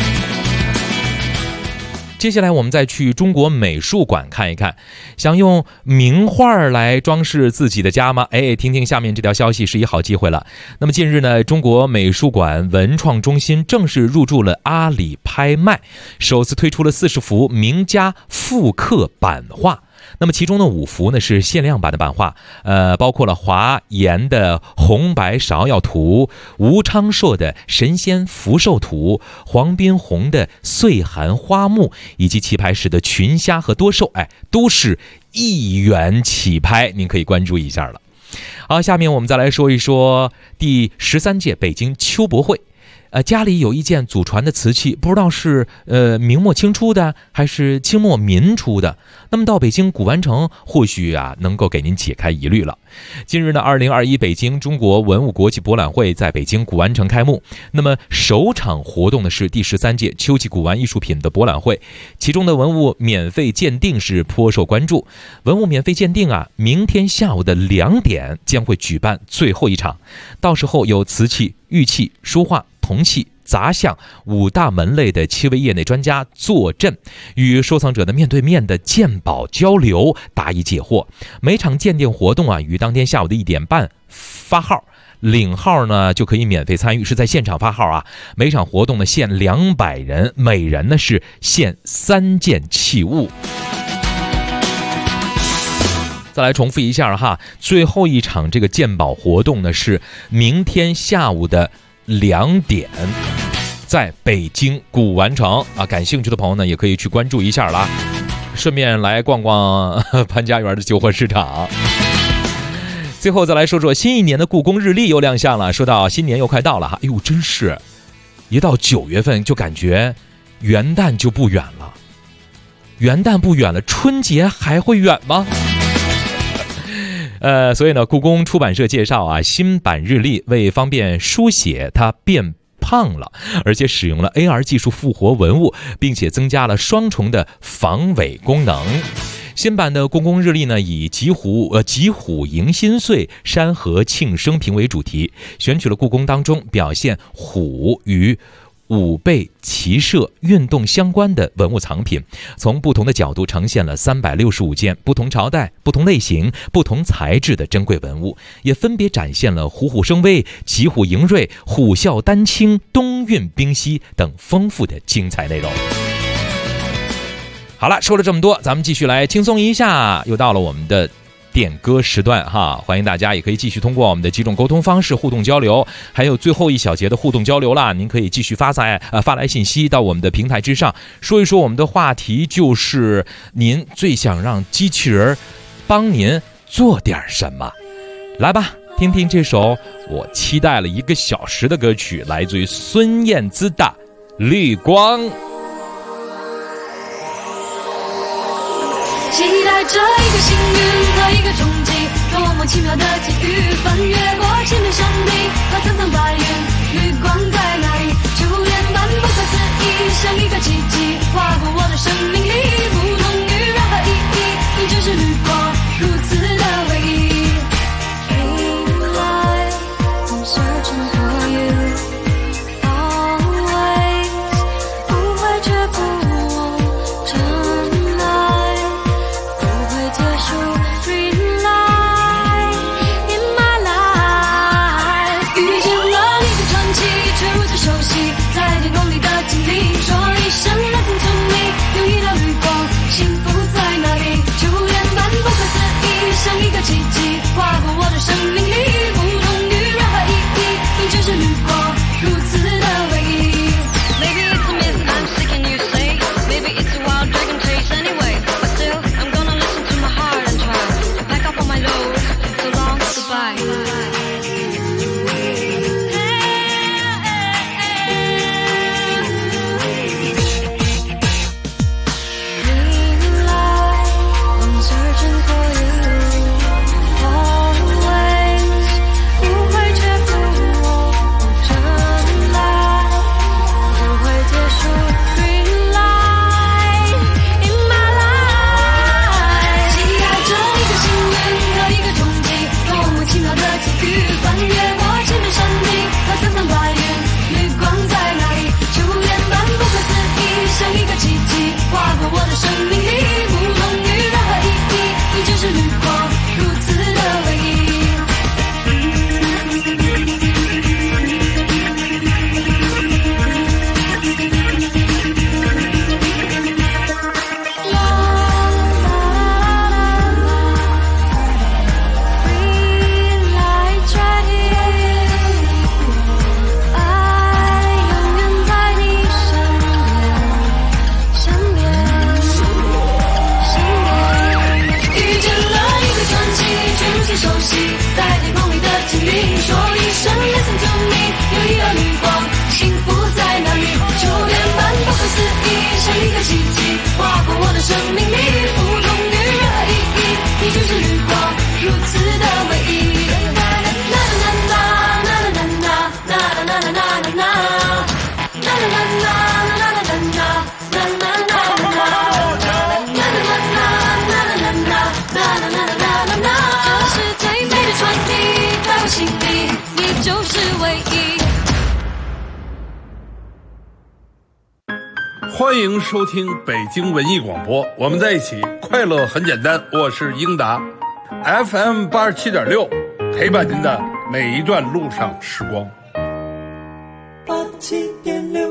接下来我们再去中国美术馆看一看，想用名画来装饰自己的家吗？听听下面这条消息是一好机会了。那么近日呢，中国美术馆文创中心正式入驻了阿里拍卖，首次推出了40幅名家复刻版画。那么其中的5幅呢是限量版的版画，包括了华严的红白芍药图、吴昌硕的神仙福寿图、黄宾虹的岁寒花木，以及棋牌室的群虾和多寿，都是1元起拍，您可以关注一下了。好，下面我们再来说一说第13届北京秋博会。家里有一件祖传的瓷器，不知道是明末清初的还是清末民初的，那么到北京古玩城或许能够给您解开疑虑了。近日呢，2021北京中国文物国际博览会在北京古玩城开幕，那么首场活动呢是第13届秋季古玩艺术品的博览会，其中的文物免费鉴定是颇受关注。文物免费鉴定明天下午的2点将会举办最后一场，到时候有瓷器、玉器、书画、铜器、杂项5大门类的7位业内专家坐镇，与收藏者的面对面的鉴宝交流，答疑解惑。每场鉴定活动于当天下午的1点半发号，领号呢就可以免费参与，是在现场发号每场活动呢限200人，每人呢是限3件器物。再来重复一下最后一场这个鉴宝活动呢是明天下午的2点，在北京古玩城感兴趣的朋友呢也可以去关注一下啦，顺便来逛逛潘家园的旧货市场。最后再来说说新一年的故宫日历又亮相了。说到新年又快到了真是一到9月份就感觉元旦就不远了，元旦不远了，春节还会远吗？所以呢，故宫出版社介绍新版日历为方便书写，它变胖了，而且使用了 AR 技术复活文物，并且增加了双重的防伪功能。新版的故宫日历呢，以吉虎迎新岁、山河庆生平为主题，选取了故宫当中表现虎与武备、骑射、运动相关的文物藏品，从不同的角度呈现了365件不同朝代、不同类型、不同材质的珍贵文物，也分别展现了虎虎生威、骑虎迎瑞、虎啸丹青、东运冰溪等丰富的精彩内容。好了，说了这么多，咱们继续来轻松一下，又到了我们的点歌时段欢迎大家也可以继续通过我们的几种沟通方式互动交流，还有最后一小节的互动交流啦，您可以继续发来信息到我们的平台之上，说一说我们的话题就是您最想让机器人帮您做点什么。来吧， 听听这首我期待了1个小时的歌曲，来自于孙燕姿的《绿光》。 期待着一个幸运和一个冲击，多么奇妙的际遇，翻越过千面山顶和层层白云，绿光在哪里？初恋般不可思议，像一个奇迹划过我的生命里，不同于任何意义，你就是绿光，如此的唯一。Green light, I'm searching for you, always 不会却步我真爱。Green light in my life， 遇见了你的传奇，却如此熟悉，在天空里的经历，说一声 Listen to me， 有一道绿光，幸福在哪里？初恋般不可思议，像一个奇迹划过我的生命里，不同于任何意义，你就是绿光，如此的唯一。Maybe it's a myth I'm sick and you say, maybe it's a wild dragon chase anyway, but still I'm gonna listen to my heart and try to pack up all my load. So long, goodbye. 欢迎收听北京文艺广播，我们在一起，快乐很简单。我是英达 ，FM 87.6，陪伴您的每一段路上时光。 87.6，87654321，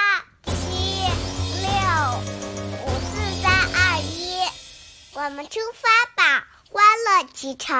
我们出发吧，欢乐启程。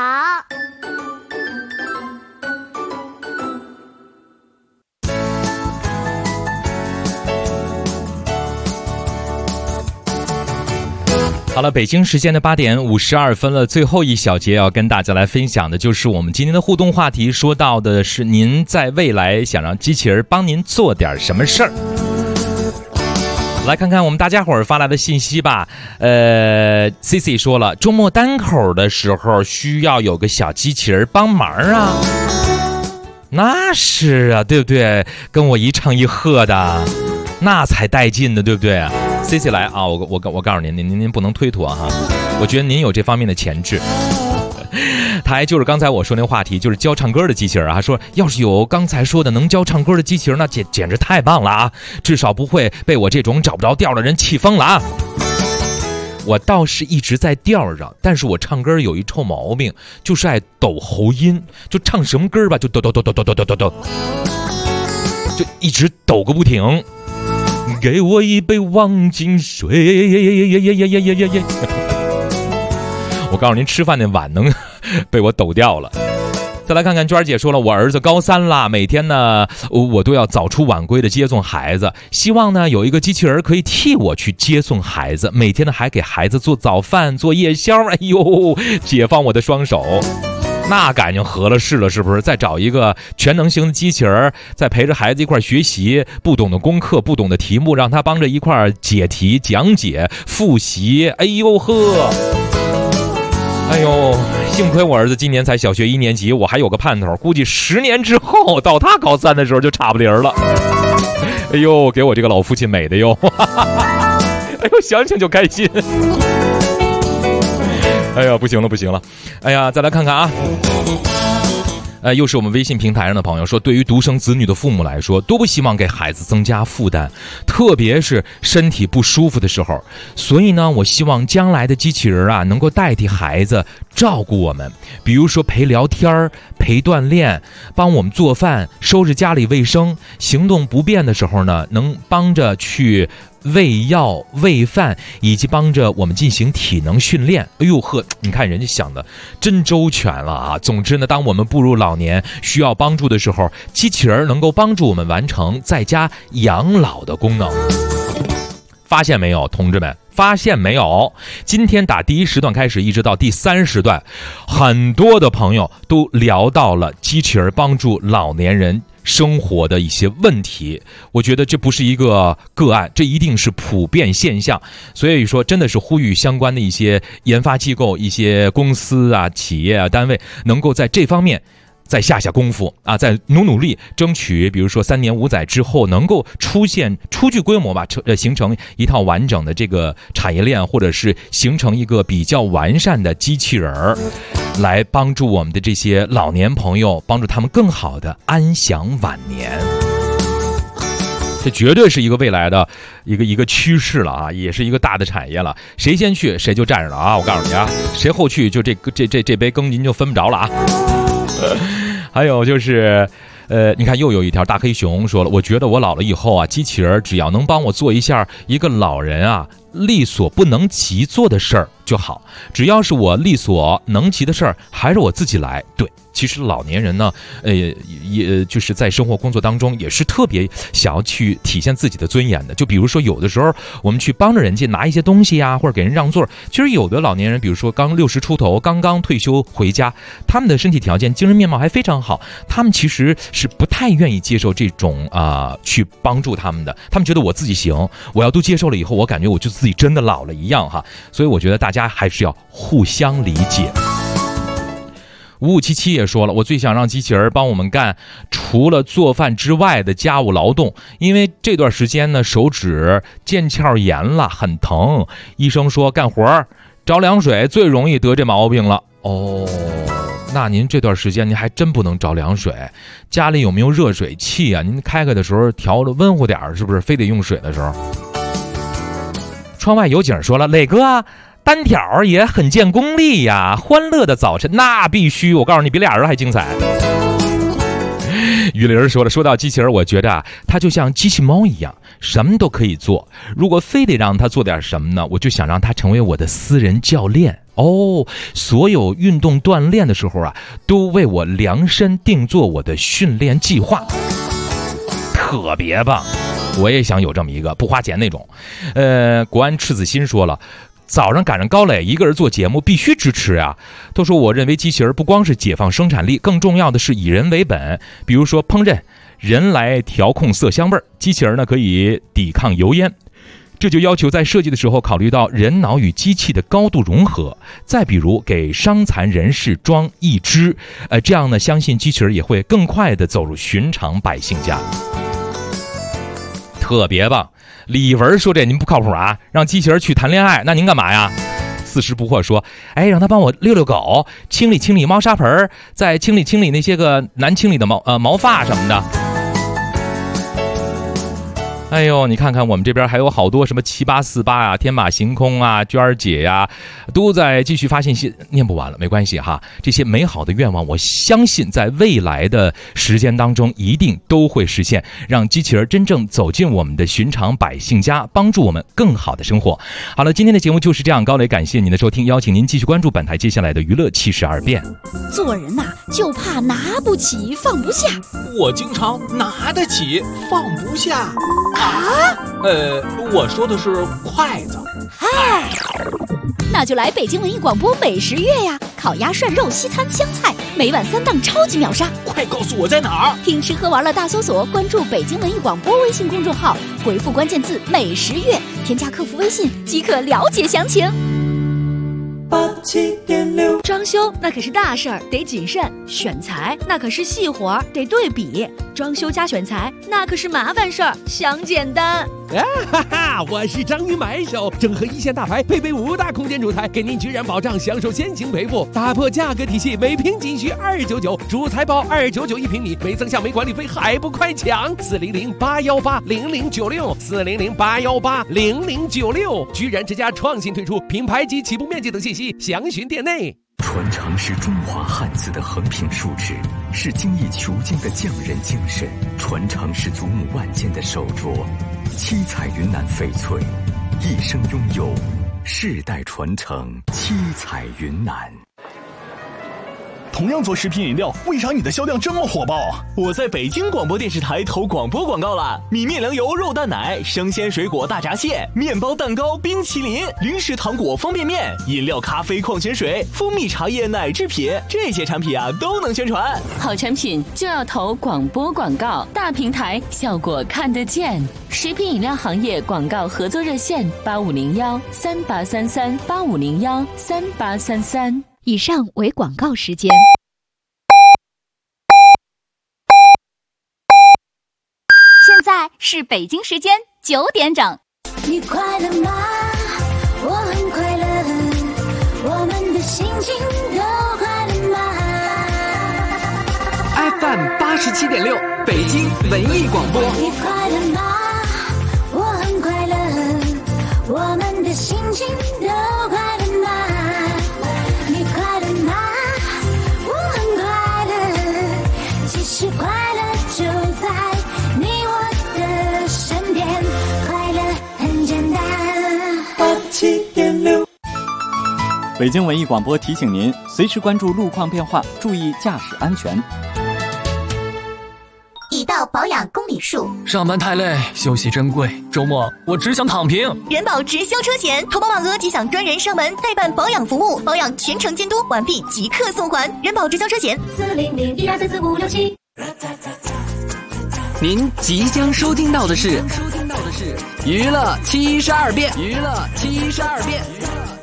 好了，北京时间的8点52分了，最后一小节要跟大家来分享的就是我们今天的互动话题，说到的是您在未来想让机器人帮您做点什么事儿。来看看我们大家伙儿发来的信息吧。CC 说了，周末单口的时候需要有个小机器人帮忙啊。那是啊，对不对？跟我一唱一和的，那才带劲的，对不对？CC 来啊，我告诉您不能推脱哈，我觉得您有这方面的潜质。他还就是刚才我说那话题，就是教唱歌的机器人啊，说要是有刚才说的能教唱歌的机器人，那简直太棒了啊！至少不会被我这种找不着调的人气疯了啊！我倒是一直在调上，但是我唱歌有一臭毛病，就是爱抖喉音，就唱什么歌吧，就抖，就一直抖个不停。给我一杯忘情水，我告诉您，吃饭那碗能被我抖掉了。再来看看娟儿姐说了，我儿子高3了，每天呢我都要早出晚归的接送孩子，希望呢有一个机器人可以替我去接送孩子，每天呢还给孩子做早饭做夜宵，哎呦，解放我的双手。 那感情合了适了，是不是？再找一个全能型的机器人，再陪着孩子一块学习，不懂的功课、不懂的题目，让他帮着一块解题、讲解、复习。哎呦呵，哎呦，幸亏我儿子今年才小学1年级，我还有个盼头，估计10年之后到他高3的时候就差不离了。哎呦，给我这个老父亲美的哟！哎呦，想想就开心。哎呀，不行了不行了！哎呀，再来看看啊。又是我们微信平台上的朋友说，对于独生子女的父母来说，都不希望给孩子增加负担，特别是身体不舒服的时候。所以呢，我希望将来的机器人啊，能够代替孩子照顾我们，比如说陪聊天、陪锻炼，帮我们做饭、收拾家里卫生。行动不便的时候呢，能帮着去喂药、喂饭，以及帮着我们进行体能训练。哎呦呵，你看人家想的真周全了啊！总之呢，当我们步入老年需要帮助的时候，机器人能够帮助我们完成在家养老的功能。发现没有，同志们？发现没有？今天打第1时段开始，一直到第3时段，很多的朋友都聊到了机器人帮助老年人生活的一些问题。我觉得这不是一个个案，这一定是普遍现象。所以说真的是呼吁相关的一些研发机构、一些公司啊、企业啊、单位能够在这方面再下功夫啊，再努力争取，比如说3年5载之后能够出具规模吧，形成一套完整的这个产业链，或者是形成一个比较完善的机器人儿，来帮助我们的这些老年朋友，帮助他们更好的安享晚年。这绝对是一个未来的一个趋势了啊，也是一个大的产业了。谁先去谁就占着了啊！我告诉你啊，谁后去就这杯羹您就分不着了啊。还有就是，你看又有一条大黑熊说了，我觉得我老了以后啊，机器人只要能帮我做一下一个老人啊力所不能及做的事儿就好，只要是我力所能及的事儿，还是我自己来。对，其实老年人呢，也就是在生活工作当中也是特别想要去体现自己的尊严的。就比如说有的时候我们去帮着人家拿一些东西啊，或者给人让座，其实有的老年人，比如说刚60出头，刚刚退休回家，他们的身体条件、精神面貌还非常好，他们其实是不太愿意接受这种去帮助他们的。他们觉得我自己行，我要都接受了以后，我感觉我就自己真的老了一样哈。所以我觉得大家还是要互相理解。5577也说了，我最想让机器人帮我们干除了做饭之外的家务劳动，因为这段时间呢手指腱鞘炎了，很疼，医生说干活着凉水最容易得这毛病了。哦，那您这段时间您还真不能着凉水，家里有没有热水器啊？您开的时候调的温乎点，是不是非得用水的时候？窗外有景说了，磊哥单挑也很见功力呀，欢乐的早晨那必须，我告诉你比俩人还精彩。于林说了，说到机器人，我觉得啊，它就像机器猫一样，什么都可以做。如果非得让它做点什么呢，我就想让它成为我的私人教练哦。所有运动锻炼的时候啊，都为我量身定做我的训练计划，特别棒。我也想有这么一个不花钱那种。国安赤子心说了，早上赶上高磊一个人做节目，必须支持啊！都说我认为机器人不光是解放生产力，更重要的是以人为本。比如说烹饪，人来调控色香味儿，机器人呢可以抵抗油烟。这就要求在设计的时候考虑到人脑与机器的高度融合。再比如给伤残人士装义肢，这样呢，相信机器人也会更快地走入寻常百姓家。特别棒。李文说这您不靠谱啊，让机器人去谈恋爱，那您干嘛呀？四十不惑说，让他帮我遛遛狗，清理猫砂盆，再清理那些个难清理的毛发什么的。哎呦，你看看我们这边还有好多什么7848啊、天马行空啊、娟儿姐呀，都在继续发信息，念不完了，没关系哈。这些美好的愿望，我相信在未来的时间当中一定都会实现，让机器人真正走进我们的寻常百姓家，帮助我们更好的生活。好了，今天的节目就是这样，高磊感谢您的收听，邀请您继续关注本台接下来的娱乐72变。 做人呐，就怕拿不起放不下。 我经常拿得起放不下。我说的是筷子。 那就来北京文艺广播美食月呀，烤鸭、涮肉、西餐、湘菜， 每晚3档超级秒杀。 快告诉我在哪儿！ 听吃喝玩乐大搜索，关注北京文艺广播微信公众号，回复关键字美食月，添加客服微信即可了解详情。 87.6， 装修那可是大事儿，得谨慎；选材那可是细活儿，得对比。装修加选材那可是麻烦事儿，想简单。 哈哈，我是章鱼买手，整合一线大牌，配备5大空间主材，给您居然保障享受先行赔付，打破价格体系，每平仅需299，主材包299一平米，没增项没管理费，还不快抢！400-818-0096，400-818-0096，居然之家创新推出品牌及起步面积等信息，详询店内。 传承是中华汉字的横平竖直，是精益求精的匠人精神；传承是祖母万件的手镯，七彩云南翡翠，一生拥有，世代传承，七彩云南。 同样做食品饮料，为啥你的销量这么火爆？ 我在北京广播电视台投广播广告了，米面粮油肉蛋奶、生鲜水果大闸蟹、面包蛋糕、冰淇淋、零食糖果方便面、饮料咖啡矿泉水、蜂蜜茶叶奶制品，这些产品啊都能宣传。 好产品就要投广播广告，大平台效果看得见。食品饮料行业广告合作热线8501-3833-8501-3833。 以上为广告时间。现在是北京时间9点整。 你快乐吗？我很快乐，我们的心情都快乐吗 ？FM 87.6，北京文艺广播。 你快乐吗？我很快乐，我们的心情都快乐吗？你快乐吗？我很快乐，其实快乐就在你我的身边，快乐很简单。 87.6，北京文艺广播提醒您，随时关注路况变化，注意驾驶安全。 已到保养公里数， 上班太累，休息珍贵，周末我只想躺平。 人保直销车险，投保满额即享专人上门代办保养服务，保养全程监督，完毕即刻送还。人保直销车险，400-1234567。 您即将收听到的是娱乐72变，娱乐72变。